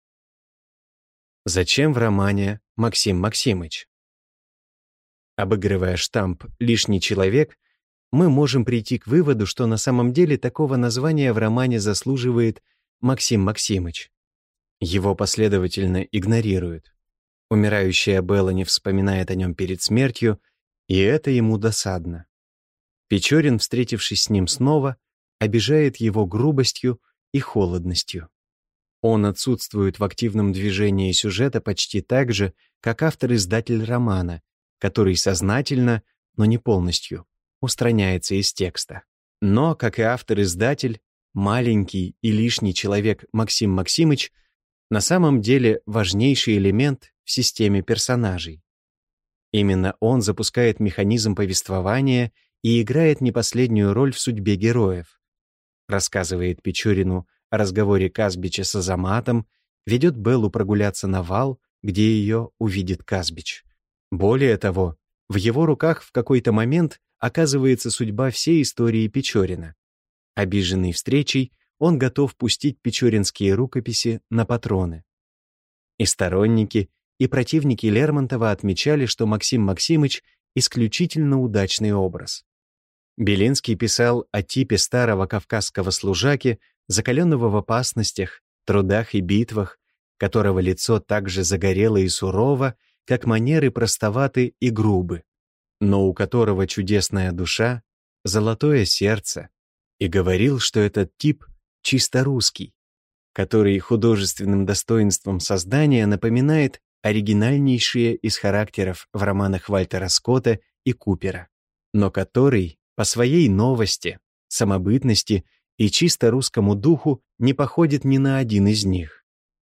Зачем в романе Максим Максимыч? Обыгрывая штамп «лишний человек», мы можем прийти к выводу, что на самом деле такого названия в романе заслуживает Максим Максимыч. Его последовательно игнорируют. Умирающая Белла не вспоминает о нем перед смертью, и это ему досадно. Печорин, встретившись с ним снова, обижает его грубостью и холодностью. Он отсутствует в активном движении сюжета почти так же, как автор-издатель романа, который сознательно, но не полностью, устраняется из текста. Но, как и автор-издатель, маленький и лишний человек Максим Максимыч на самом деле важнейший элемент в системе персонажей. Именно он запускает механизм повествования и играет не последнюю роль в судьбе героев. Рассказывает Печорину о разговоре Казбича с Азаматом, ведет Беллу прогуляться на вал, где ее увидит Казбич. Более того, в его руках в какой-то момент оказывается судьба всей истории Печорина. Обиженный встречей, он готов пустить печоринские рукописи на патроны. И сторонники, и противники Лермонтова отмечали, что Максим Максимыч — исключительно удачный образ. Белинский писал о типе старого кавказского служаки, закаленного в опасностях, трудах и битвах, которого лицо так же загорело и сурово, как манеры простоваты и грубы, но у которого чудесная душа, золотое сердце, и говорил, что этот тип чисто русский, который художественным достоинством создания напоминает оригинальнейшие из характеров в романах Вальтера Скотта и Купера, но который по своей новости, самобытности и чисто русскому духу не походит ни на один из них.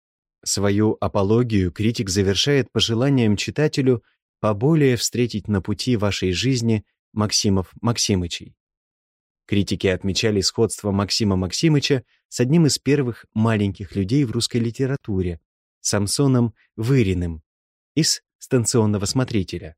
Свою апологию критик завершает пожеланием читателю поболее встретить на пути вашей жизни Максимов Максимычей. Критики отмечали сходство Максима Максимыча с одним из первых маленьких людей в русской литературе, Самсоном Выриным, из «Станционного смотрителя».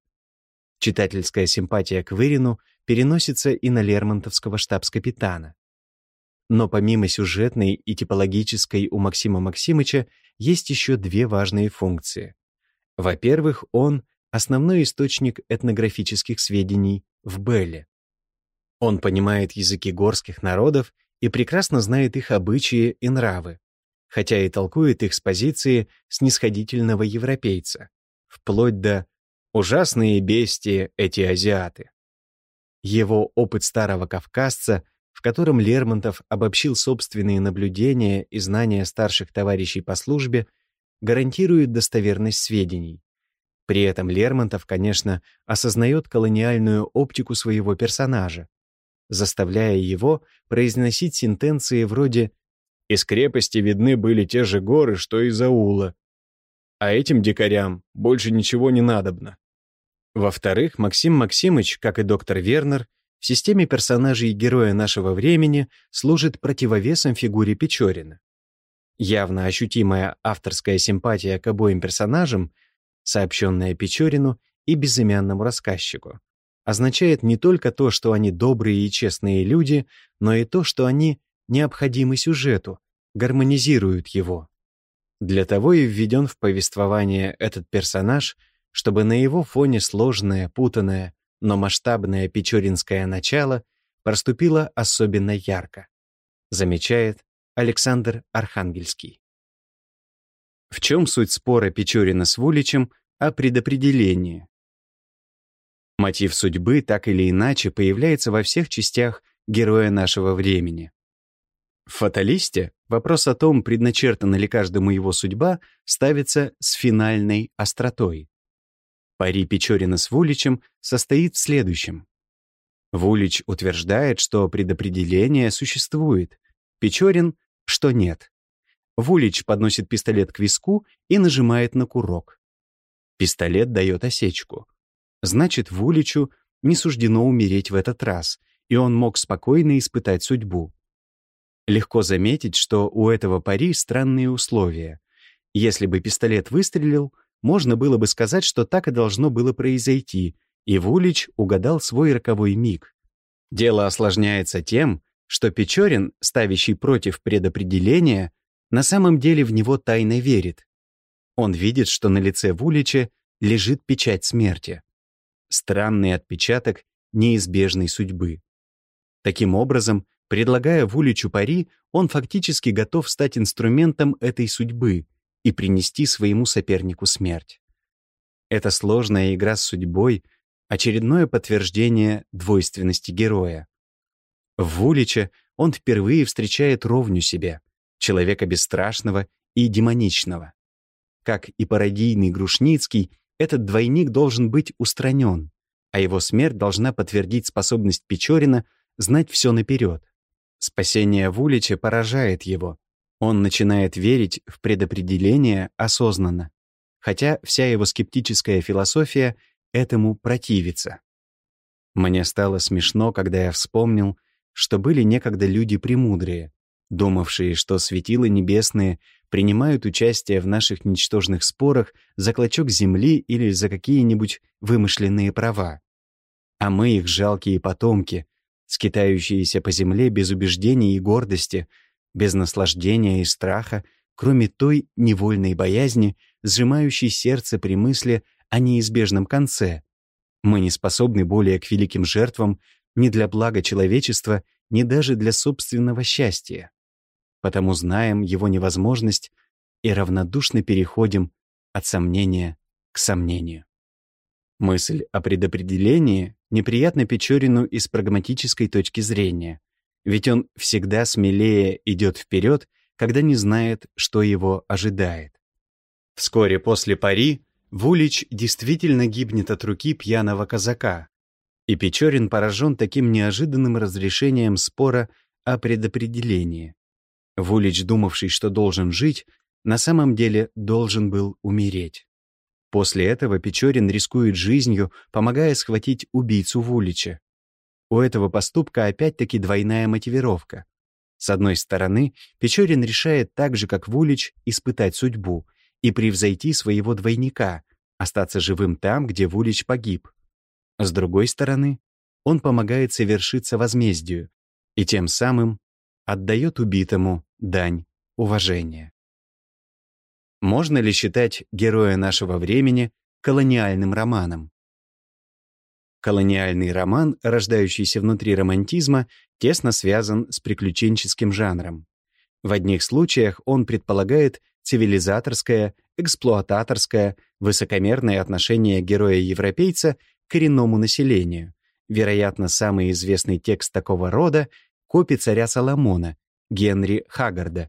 Читательская симпатия к Вырину переносится и на лермонтовского штабс-капитана. Но помимо сюжетной и типологической у Максима Максимыча есть еще две важные функции. Во-первых, он — основной источник этнографических сведений в Белле. Он понимает языки горских народов и прекрасно знает их обычаи и нравы, хотя и толкует их с позиции снисходительного европейца, вплоть до «ужасные бестии эти азиаты». Его опыт старого кавказца, в котором Лермонтов обобщил собственные наблюдения и знания старших товарищей по службе, гарантирует достоверность сведений. При этом Лермонтов, конечно, осознает колониальную оптику своего персонажа, заставляя его произносить сентенции вроде «Из крепости видны были те же горы, что из аула, а этим дикарям больше ничего не надобно». Во-вторых, Максим Максимыч, как и доктор Вернер, в системе персонажей героя нашего времени служит противовесом фигуре Печорина. Явно ощутимая авторская симпатия к обоим персонажам, сообщенная Печорину и безымянному рассказчику, означает не только то, что они добрые и честные люди, но и то, что они необходимы сюжету, гармонизируют его. Для того и введен в повествование этот персонаж, чтобы на его фоне сложное, путанное, но масштабное печоринское начало проступило особенно ярко, замечает Александр Архангельский. В чем суть спора Печорина с Вуличем о предопределении? Мотив судьбы так или иначе появляется во всех частях героя нашего времени. В «Фаталисте» вопрос о том, предначертана ли каждому его судьба, ставится с финальной остротой. Пари Печорина с Вуличем состоит в следующем. Вулич утверждает, что предопределение существует, Печорин, что нет. Вулич подносит пистолет к виску и нажимает на курок. Пистолет дает осечку. Значит, Вуличу не суждено умереть в этот раз, и он мог спокойно испытать судьбу. Легко заметить, что у этого пари странные условия. Если бы пистолет выстрелил, можно было бы сказать, что так и должно было произойти, и Вулич угадал свой роковой миг. Дело осложняется тем, что Печорин, ставящий против предопределения, на самом деле в него тайно верит. Он видит, что на лице Вулича лежит печать смерти. Странный отпечаток неизбежной судьбы. Таким образом, предлагая Вуличу пари, он фактически готов стать инструментом этой судьбы и принести своему сопернику смерть. Эта сложная игра с судьбой — очередное подтверждение двойственности героя. В Вуличе он впервые встречает ровню себе, человека бесстрашного и демоничного. Как и пародийный Грушницкий, этот двойник должен быть устранен, а его смерть должна подтвердить способность Печорина знать все наперед. Спасение Вулича поражает его. Он начинает верить в предопределение осознанно, хотя вся его скептическая философия этому противится. Мне стало смешно, когда я вспомнил, что были некогда люди премудрые, думавшие, что светила небесные принимают участие в наших ничтожных спорах за клочок земли или за какие-нибудь вымышленные права. А мы их жалкие потомки, скитающиеся по земле без убеждений и гордости, без наслаждения и страха, кроме той невольной боязни, сжимающей сердце при мысли о неизбежном конце. Мы не способны более к великим жертвам ни для блага человечества, ни даже для собственного счастья. Потому знаем его невозможность и равнодушно переходим от сомнения к сомнению. Мысль о предопределении неприятна Печорину и с прагматической точки зрения, ведь он всегда смелее идет вперед, когда не знает, что его ожидает. Вскоре после пари Вулич действительно гибнет от руки пьяного казака, и Печорин поражен таким неожиданным разрешением спора о предопределении. Вулич, думавший, что должен жить, на самом деле должен был умереть. После этого Печорин рискует жизнью, помогая схватить убийцу Вулича. У этого поступка опять-таки двойная мотивировка. С одной стороны, Печорин решает так же, как Вулич, испытать судьбу и превзойти своего двойника, остаться живым там, где Вулич погиб. С другой стороны, он помогает совершиться возмездию и тем самым отдает убитому дань уважения. Можно ли считать героя нашего времени колониальным романом? Колониальный роман, рождающийся внутри романтизма, тесно связан с приключенческим жанром. В одних случаях он предполагает цивилизаторское, эксплуататорское, высокомерное отношение героя-европейца к коренному населению. Вероятно, самый известный текст такого рода — «Копи царя Соломона» Генри Хаггарда,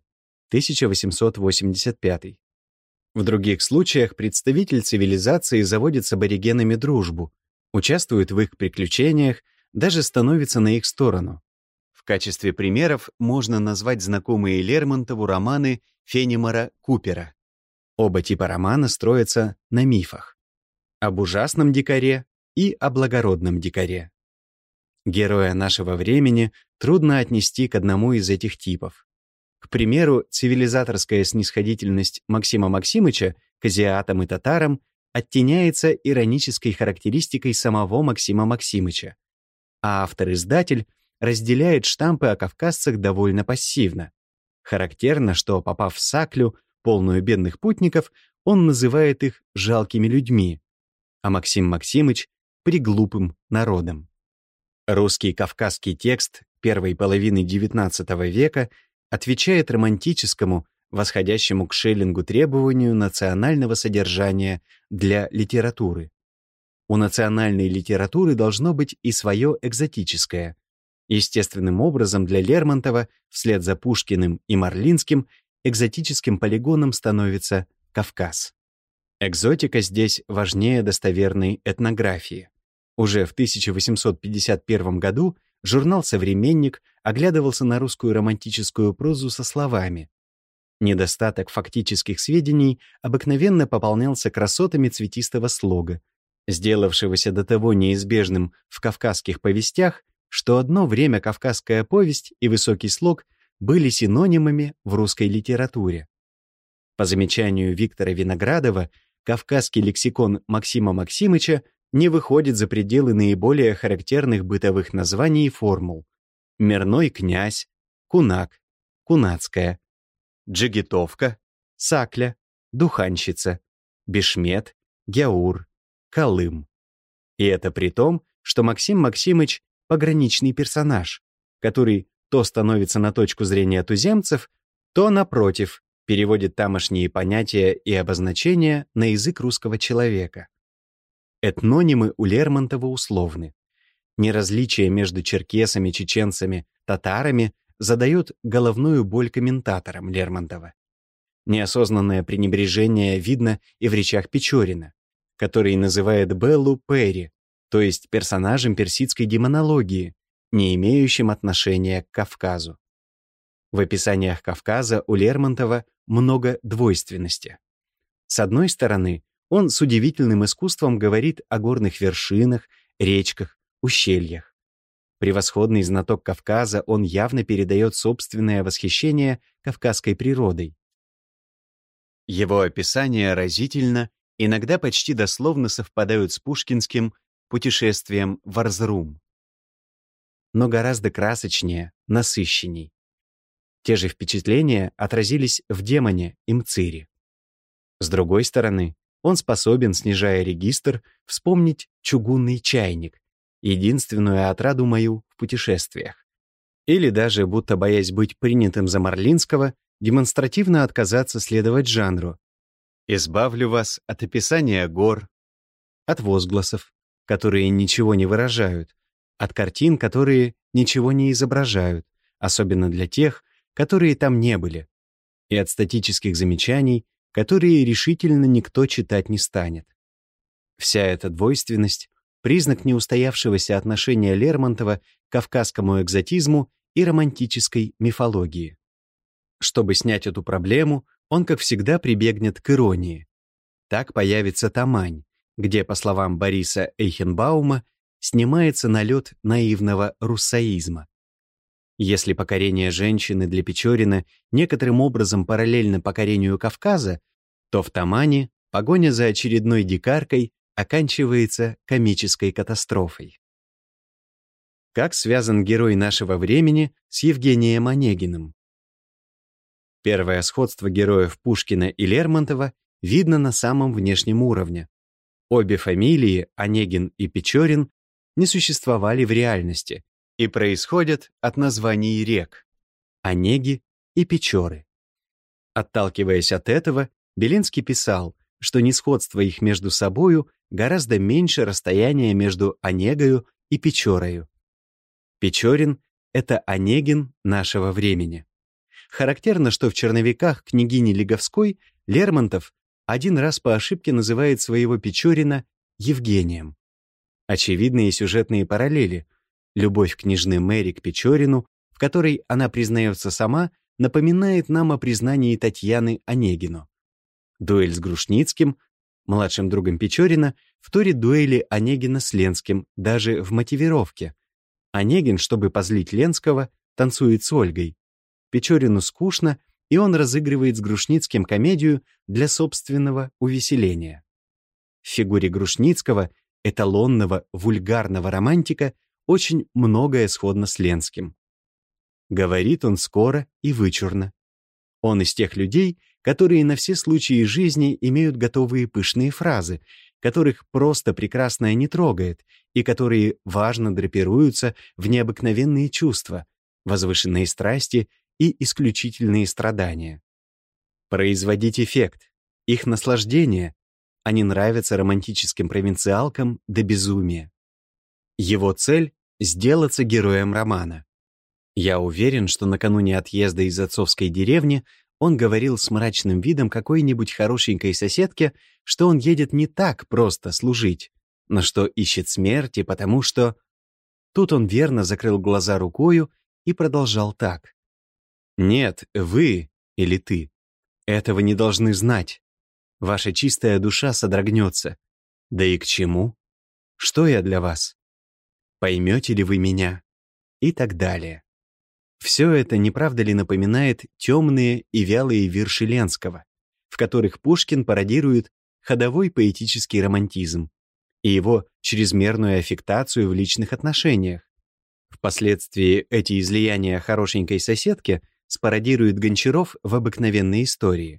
1885. В других случаях представитель цивилизации заводит с аборигенами дружбу, участвует в их приключениях, даже становится на их сторону. В качестве примеров можно назвать знакомые Лермонтову романы Фенемора Купера. Оба типа романа строятся на мифах об ужасном дикаре и о благородном дикаре. Героя нашего времени трудно отнести к одному из этих типов. К примеру, цивилизаторская снисходительность Максима Максимыча к азиатам и татарам оттеняется иронической характеристикой самого Максима Максимыча, а автор-издатель разделяет штампы о кавказцах довольно пассивно. Характерно, что, попав в Саклю, полную бедных путников, он называет их жалкими людьми, а Максим Максимыч — приглупым народом. Русский кавказский текст первой половины XIX века отвечает романтическому, восходящему к Шеллингу требованию национального содержания для литературы. У национальной литературы должно быть и свое экзотическое. Естественным образом для Лермонтова, вслед за Пушкиным и Марлинским, экзотическим полигоном становится Кавказ. Экзотика здесь важнее достоверной этнографии. Уже в 1851 году журнал «Современник» оглядывался на русскую романтическую прозу со словами: «Недостаток фактических сведений обыкновенно пополнялся красотами цветистого слога, сделавшегося до того неизбежным в кавказских повестях, что одно время кавказская повесть и высокий слог были синонимами в русской литературе». По замечанию Виктора Виноградова, кавказский лексикон Максима Максимыча не выходит за пределы наиболее характерных бытовых названий и формул: «Мирной князь», «Кунак», «Кунацкая», «Джигитовка», «Сакля», «Духанщица», «Бешмет», «Гяур», «Колым». И это при том, что Максим Максимыч — пограничный персонаж, который то становится на точку зрения туземцев, то, напротив, переводит тамошние понятия и обозначения на язык русского человека. Этнонимы у Лермонтова условны. Неразличие между черкесами, чеченцами, татарами задает головную боль комментаторам Лермонтова. Неосознанное пренебрежение видно и в речах Печорина, который называет Беллу Перри, то есть персонажем персидской демонологии, не имеющим отношения к Кавказу. В описаниях Кавказа у Лермонтова много двойственности. С одной стороны, он с удивительным искусством говорит о горных вершинах, речках, ущельях. Превосходный знаток Кавказа, он явно передает собственное восхищение кавказской природой. Его описания разительно, иногда почти дословно совпадают с пушкинским «Путешествием в Арзрум», но гораздо красочнее, насыщенней. Те же впечатления отразились в «Демоне» и «Мцире». С другой стороны, он способен, снижая регистр, вспомнить «Чугунный чайник», единственную отраду мою в путешествиях. Или даже, будто боясь быть принятым за Марлинского, демонстративно отказаться следовать жанру. «Избавлю вас от описания гор, от возгласов, которые ничего не выражают, от картин, которые ничего не изображают, особенно для тех, которые там не были, и от статических замечаний, которые решительно никто читать не станет». Вся эта двойственность — признак неустоявшегося отношения Лермонтова к кавказскому экзотизму и романтической мифологии. Чтобы снять эту проблему, он, как всегда, прибегнет к иронии. Так появится Тамань, где, по словам Бориса Эйхенбаума, снимается налет наивного руссоизма. Если покорение женщины для Печорина некоторым образом параллельно покорению Кавказа, то в Тамане погоня за очередной дикаркой оканчивается комической катастрофой. Как связан герой нашего времени с Евгением Онегиным? Первое сходство героев Пушкина и Лермонтова видно на самом внешнем уровне. Обе фамилии, Онегин и Печорин, не существовали в реальности и происходят от названий рек – Онеги и Печоры. Отталкиваясь от этого, Белинский писал, что несходство их между собою гораздо меньше расстояния между Онегою и Печорою. Печорин — это Онегин нашего времени. Характерно, что в черновиках княгини Лиговской Лермонтов один раз по ошибке называет своего Печорина Евгением. Очевидные сюжетные параллели. Любовь княжны Мэри к Печорину, в которой она признается сама, напоминает нам о признании Татьяны Онегину. Дуэль с Грушницким, младшим другом Печорина, вторит дуэли Онегина с Ленским, даже в мотивировке. Онегин, чтобы позлить Ленского, танцует с Ольгой. Печорину скучно, и он разыгрывает с Грушницким комедию для собственного увеселения. В фигуре Грушницкого, эталонного вульгарного романтика, очень многое сходно с Ленским. Говорит он скоро и вычурно. Он из тех людей, которые на все случаи жизни имеют готовые пышные фразы, которых просто прекрасное не трогает, и которые важно драпируются в необыкновенные чувства, возвышенные страсти и исключительные страдания. Производить эффект, их наслаждение, они нравятся романтическим провинциалкам до безумия. Его цель — сделаться героем романа. Я уверен, что накануне отъезда из отцовской деревни он говорил с мрачным видом какой-нибудь хорошенькой соседке, что он едет не так просто служить, но что ищет смерти, потому что... Тут он верно закрыл глаза рукою и продолжал так. «Нет, вы или ты этого не должны знать. Ваша чистая душа содрогнется. Да и к чему? Что я для вас? Поймете ли вы меня?» И так далее. Все это, не правда ли, напоминает темные и вялые вирши Ленского, в которых Пушкин пародирует ходовой поэтический романтизм и его чрезмерную аффектацию в личных отношениях. Впоследствии эти излияния хорошенькой соседки спародирует Гончаров в «Обыкновенной истории».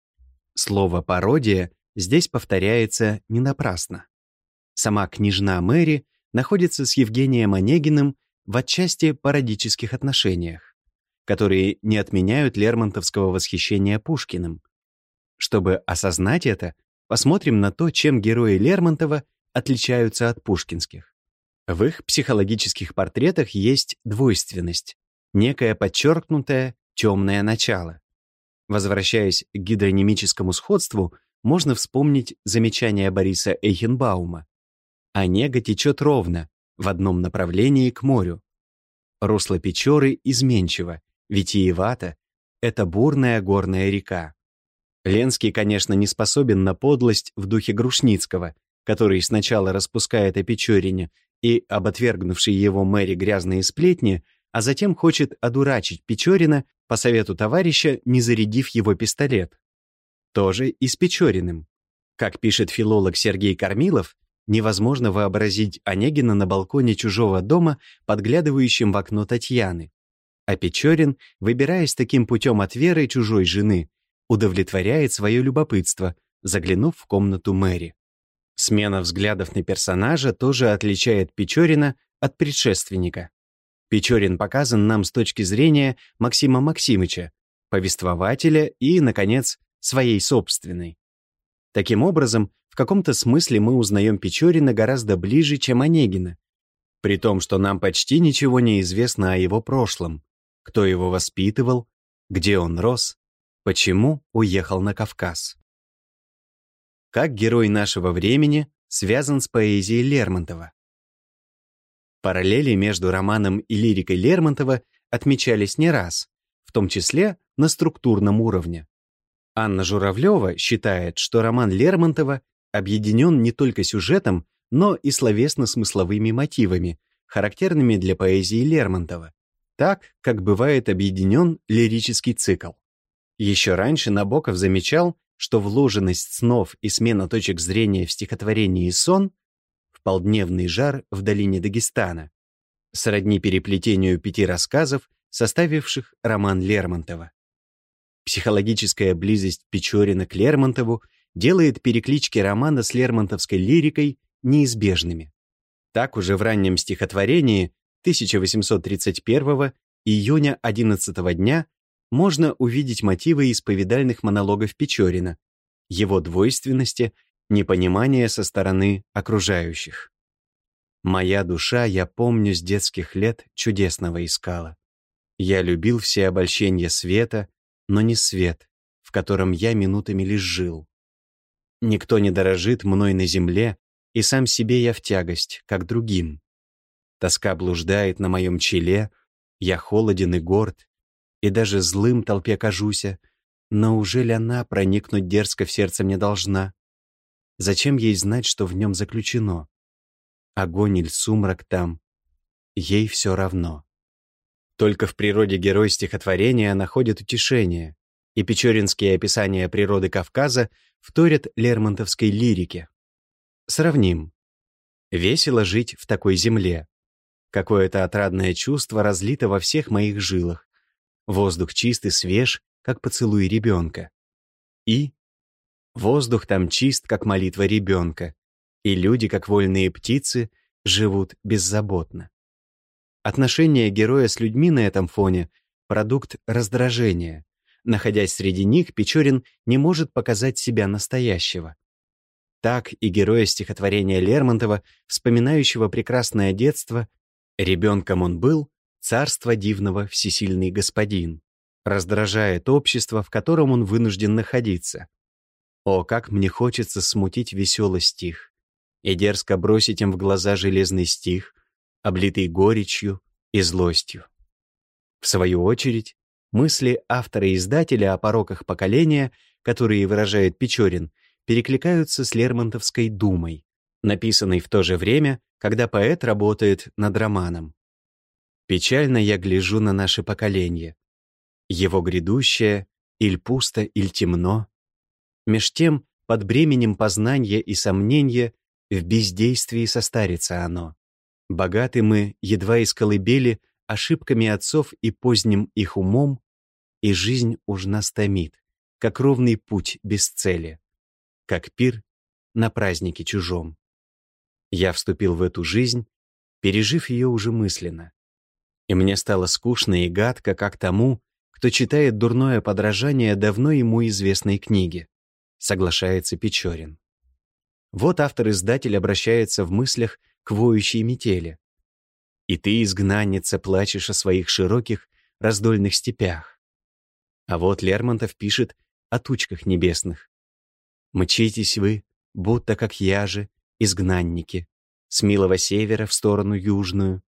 Слово «пародия» здесь повторяется не напрасно. Сама княжна Мэри находится с Евгением Онегиным в отчасти пародических отношениях, которые не отменяют лермонтовского восхищения Пушкиным. Чтобы осознать это, посмотрим на то, чем герои Лермонтова отличаются от пушкинских. В их психологических портретах есть двойственность, некое подчеркнутое темное начало. Возвращаясь к гидронимическому сходству, можно вспомнить замечание Бориса Эйхенбаума. Онега течет ровно, в одном направлении к морю. Русло Печоры изменчиво, витиевато, это бурная горная река. Ленский, конечно, не способен на подлость в духе Грушницкого, который сначала распускает о Печорине и об отвергнувшей его Мэри грязные сплетни, а затем хочет одурачить Печорина по совету товарища, не зарядив его пистолет. Тоже и с Печориным. Как пишет филолог Сергей Кормилов, невозможно вообразить Онегина на балконе чужого дома, подглядывающим в окно Татьяны. А Печорин, выбираясь таким путем от Веры, чужой жены, удовлетворяет свое любопытство, заглянув в комнату Мэри. Смена взглядов на персонажа тоже отличает Печорина от предшественника. Печорин показан нам с точки зрения Максима Максимыча, повествователя и, наконец, своей собственной. Таким образом, в каком-то смысле мы узнаем Печорина гораздо ближе, чем Онегина, при том, что нам почти ничего не известно о его прошлом, кто его воспитывал, где он рос, почему уехал на Кавказ. Как герой нашего времени связан с поэзией Лермонтова? Параллели между романом и лирикой Лермонтова отмечались не раз, в том числе на структурном уровне. Анна Журавлева считает, что роман Лермонтова объединен не только сюжетом, но и словесно-смысловыми мотивами, характерными для поэзии Лермонтова, так, как бывает объединен лирический цикл. Еще раньше Набоков замечал, что вложенность снов и смена точек зрения в стихотворении «Сон» в полдневный жар в долине Дагестана сродни переплетению 5 рассказов, составивших роман Лермонтова. Психологическая близость Печорина к Лермонтову делает переклички романа с лермонтовской лирикой неизбежными. Так уже в раннем стихотворении 1831 июня 11 дня можно увидеть мотивы исповедальных монологов Печорина, его двойственности, непонимания со стороны окружающих. «Моя душа, я помню, с детских лет чудесного искала. Я любил все обольщения света, но не свет, в котором я минутами лишь жил. Никто не дорожит мной на земле, и сам себе я в тягость, как другим. Тоска блуждает на моем челе, я холоден и горд, и даже злым толпе кажуся, но ужель она проникнуть дерзко в сердце мне должна? Зачем ей знать, что в нем заключено? Огонь или сумрак там, ей все равно». Только в природе герой стихотворения находит утешение, и печоринские описания природы Кавказа вторят лермонтовской лирике. Сравним. Весело жить в такой земле. Какое-то отрадное чувство разлито во всех моих жилах. Воздух чист и свеж, как поцелуй ребенка. И воздух там чист, как молитва ребенка, и люди, как вольные птицы, живут беззаботно. Отношения героя с людьми на этом фоне — продукт раздражения. Находясь среди них, Печорин не может показать себя настоящего. Так и героя стихотворения Лермонтова, вспоминающего прекрасное детство, ребенком он был, царство дивного всесильный господин, раздражает общество, в котором он вынужден находиться. О, как мне хочется смутить веселый стих и дерзко бросить им в глаза железный стих, облитый горечью и злостью. В свою очередь, мысли автора и издателя о пороках поколения, которые выражает Печорин, перекликаются с лермонтовской «Думой», написанной в то же время, когда поэт работает над романом. «Печально я гляжу на наше поколение. Его грядущее, иль пусто, иль темно. Меж тем, под бременем познания и сомнения, в бездействии состарится оно. Богаты мы, едва из колыбели, ошибками отцов и поздним их умом, и жизнь уж нас томит, как ровный путь без цели, как пир на празднике чужом. Я вступил в эту жизнь, пережив ее уже мысленно. И мне стало скучно и гадко, как тому, кто читает дурное подражание давно ему известной книги», соглашается Печорин. Вот автор-издатель обращается в мыслях к воющей метели. «И ты, изгнанница, плачешь о своих широких раздольных степях». А вот Лермонтов пишет о тучках небесных. «Мчитесь вы, будто как я же, изгнанники, с милого севера в сторону южную».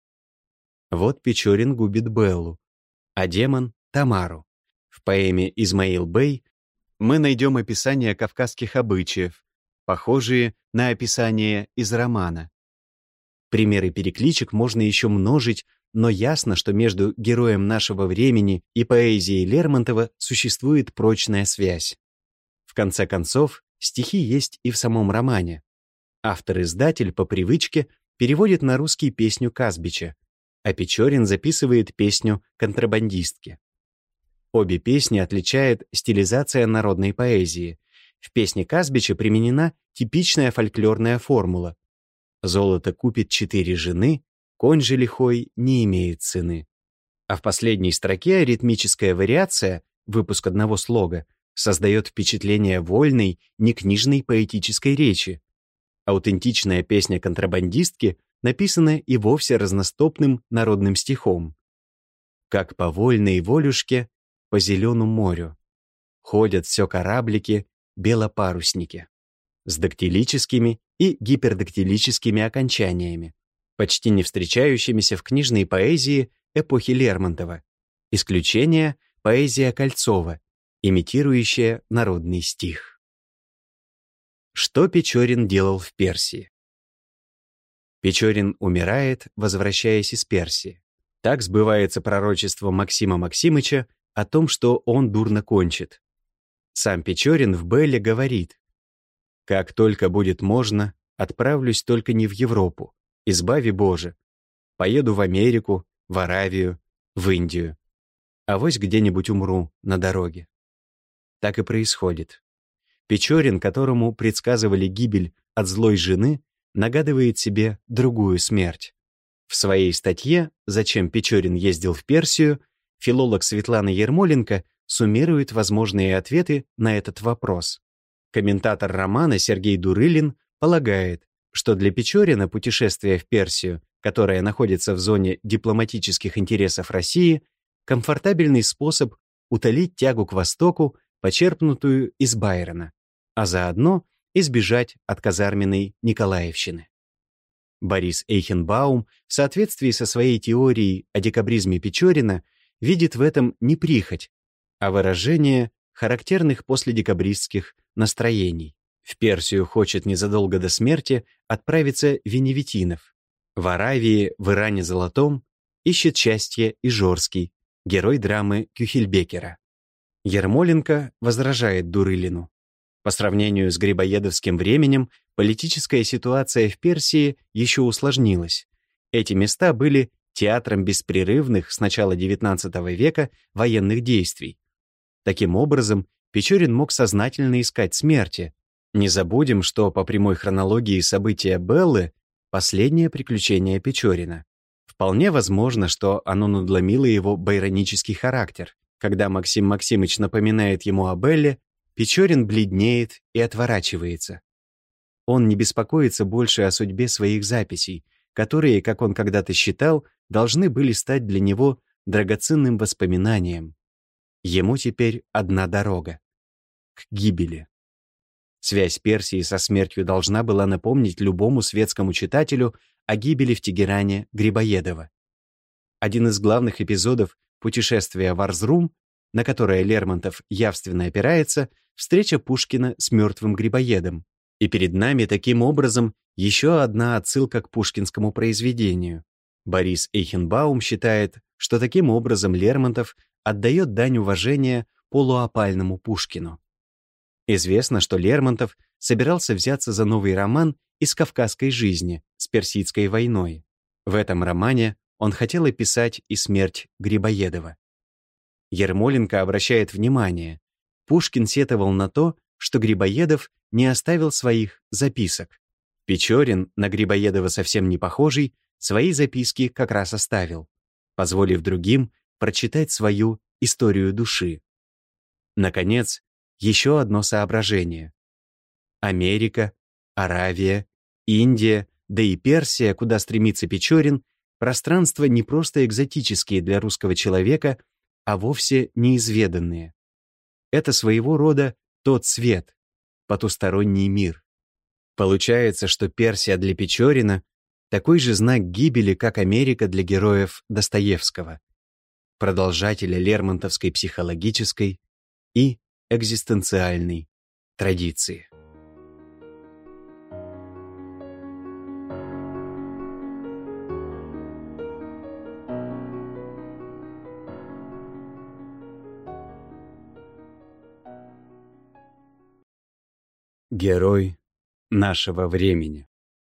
Вот Печорин губит Беллу, а демон — Тамару. В поэме «Измаил Бей» мы найдем описание кавказских обычаев, похожие на описание из романа. Примеры перекличек можно еще множить, но ясно, что между героем нашего времени и поэзией Лермонтова существует прочная связь. В конце концов, стихи есть и в самом романе. Автор-издатель по привычке переводит на русский песню Казбича, а Печорин записывает песню контрабандистки. Обе песни отличает стилизация народной поэзии. В песне Казбича применена типичная фольклорная формула: «Золото купит 4 жены, конь же лихой не имеет цены». А в последней строке ритмическая вариация, выпуск одного слога, создает впечатление вольной, некнижной поэтической речи. Аутентичная песня контрабандистки написана и вовсе разностопным народным стихом. «Как по вольной волюшке по зеленому морю ходят все кораблики, белопарусники» с дактилическими и гипердактилическими окончаниями, почти не встречающимися в книжной поэзии эпохи Лермонтова. Исключение — поэзия Кольцова, имитирующая народный стих. Что Печорин делал в Персии? Печорин умирает, возвращаясь из Персии. Так сбывается пророчество Максима Максимыча о том, что он дурно кончит. Сам Печорин в Белле говорит: «Как только будет можно, отправлюсь только не в Европу, избави Боже. Поеду в Америку, в Аравию, в Индию. Авось где-нибудь умру на дороге. Так и происходит. Печорин, которому предсказывали гибель от злой жены, нагадывает себе другую смерть. В своей статье «Зачем Печорин ездил в Персию» филолог Светлана Ермоленко суммирует возможные ответы на этот вопрос. Комментатор романа Сергей Дурылин полагает, что для Печорина путешествие в Персию, которое находится в зоне дипломатических интересов России, комфортабельный способ утолить тягу к Востоку, почерпнутую из Байрона, а заодно избежать от казарменной Николаевщины. Борис Эйхенбаум в соответствии со своей теорией о декабризме Печорина видит в этом не прихоть, а выражение характерных последекабристских настроений. В Персию хочет незадолго до смерти отправиться Веневитинов. В Аравии, в Иране Золотом ищет счастье Ижорский, герой драмы Кюхельбекера. Ермоленко возражает Дурылину. По сравнению с грибоедовским временем, политическая ситуация в Персии еще усложнилась. Эти места были театром беспрерывных с начала XIX века военных действий. Таким образом, Печорин мог сознательно искать смерти. Не забудем, что по прямой хронологии события Беллы — последнее приключение Печорина. Вполне возможно, что оно надломило его байронический характер. Когда Максим Максимыч напоминает ему о Белле, Печорин бледнеет и отворачивается. Он не беспокоится больше о судьбе своих записей, которые, как он когда-то считал, должны были стать для него драгоценным воспоминанием. Ему теперь одна дорога — к гибели. Связь Персии со смертью должна была напомнить любому светскому читателю о гибели в Тегеране Грибоедова. Один из главных эпизодов путешествия в Арзрум, на которое Лермонтов явственно опирается, встреча Пушкина с мертвым Грибоедом. И перед нами таким образом еще одна отсылка к пушкинскому произведению. Борис Эйхенбаум считает, что таким образом Лермонтов отдает дань уважения полуопальному Пушкину. Известно, что Лермонтов собирался взяться за новый роман из кавказской жизни с Персидской войной. В этом романе он хотел описать и смерть Грибоедова. Ермоленко обращает внимание, Пушкин сетовал на то, что Грибоедов не оставил своих записок. Печорин, на Грибоедова совсем не похожий, свои записки как раз оставил, позволив другим прочитать свою историю души. Наконец, еще одно соображение. Америка, Аравия, Индия, да и Персия, куда стремится Печорин, пространства не просто экзотические для русского человека, а вовсе неизведанные. Это своего рода тот свет, потусторонний мир. Получается, что Персия для Печорина такой же знак гибели, как Америка для героев Достоевского, продолжателя лермонтовской психологической и экзистенциальной традиции. Герой нашего времени.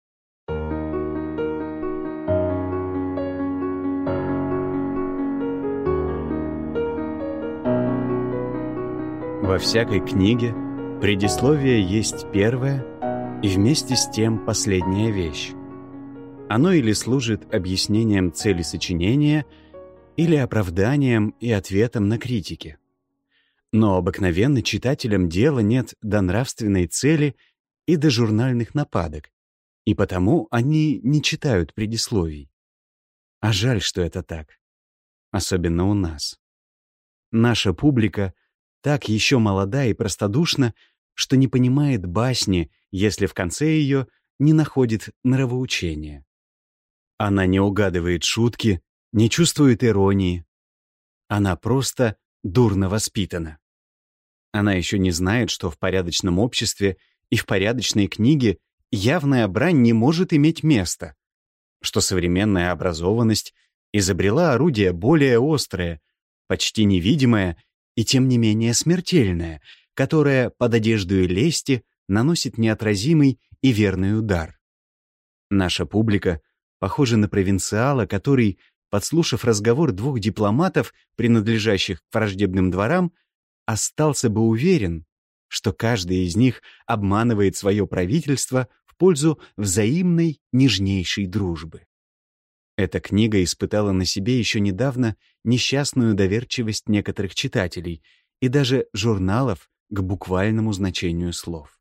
Во всякой книге предисловие есть первая и вместе с тем последняя вещь. Оно или служит объяснением цели сочинения, или оправданием и ответом на критики. Но обыкновенно читателям дела нет до нравственной цели и до журнальных нападок, и потому они не читают предисловий. А жаль, что это так. Особенно у нас. Наша публика так еще молода и простодушна, что не понимает басни, если в конце ее не находит нравоучения. Она не угадывает шутки, не чувствует иронии. Она просто дурно воспитана. Она еще не знает, что в порядочном обществе и в порядочной книге явная брань не может иметь места, что современная образованность изобрела орудие более острое, почти невидимое и тем не менее смертельное, которое под одеждой лести наносит неотразимый и верный удар. Наша публика похоже на провинциала, который, подслушав разговор двух дипломатов, принадлежащих к враждебным дворам, остался бы уверен, что каждый из них обманывает свое правительство в пользу взаимной нежнейшей дружбы. Эта книга испытала на себе еще недавно несчастную доверчивость некоторых читателей и даже журналов к буквальному значению слов.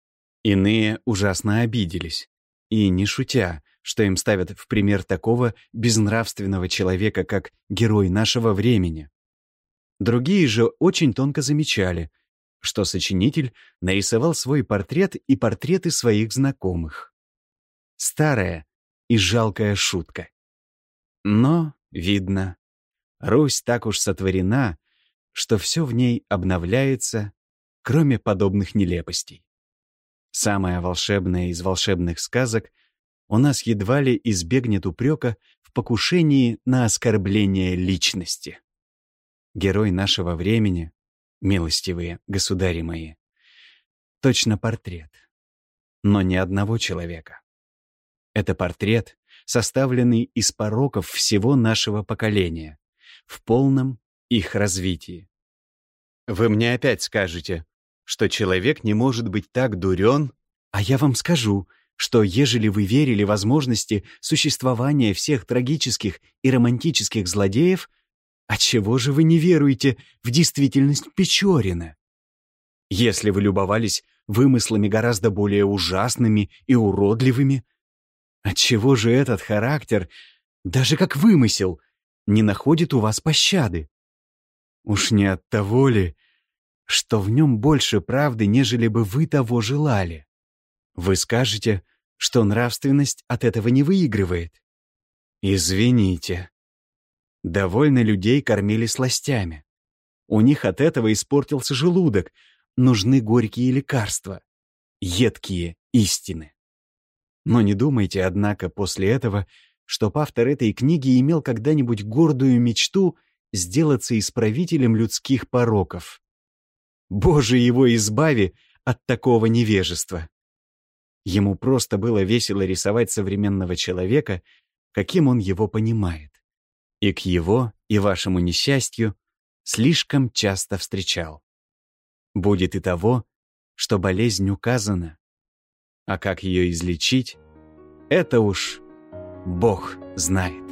Иные ужасно обиделись, и не шутя, что им ставят в пример такого безнравственного человека, как герой нашего времени. Другие же очень тонко замечали, что сочинитель нарисовал свой портрет и портреты своих знакомых. Старая и жалкая шутка. Но, видно, Русь так уж сотворена, что все в ней обновляется, кроме подобных нелепостей. Самая волшебная из волшебных сказок у нас едва ли избегнет упрека в покушении на оскорбление личности. Герой нашего времени, милостивые государи мои, точно портрет, но не одного человека. Это портрет, составленный из пороков всего нашего поколения, в полном их развитии. Вы мне опять скажете, что человек не может быть так дурен, а я вам скажу, что ежели вы верили возможности существования всех трагических и романтических злодеев, отчего же вы не веруете в действительность Печорина? Если вы любовались вымыслами гораздо более ужасными и уродливыми, отчего же этот характер, даже как вымысел, не находит у вас пощады? Уж не от того ли, что в нем больше правды, нежели бы вы того желали? Вы скажете, что нравственность от этого не выигрывает. Извините. Довольно людей кормили сластями. У них от этого испортился желудок. Нужны горькие лекарства, едкие истины. Но не думайте, однако, после этого, чтоб автор этой книги имел когда-нибудь гордую мечту сделаться исправителем людских пороков. Боже его избави от такого невежества! Ему просто было весело рисовать современного человека, каким он его понимает. И к его и вашему несчастью слишком часто встречал. Будет и того, что болезнь указана, а как ее излечить, это уж Бог знает.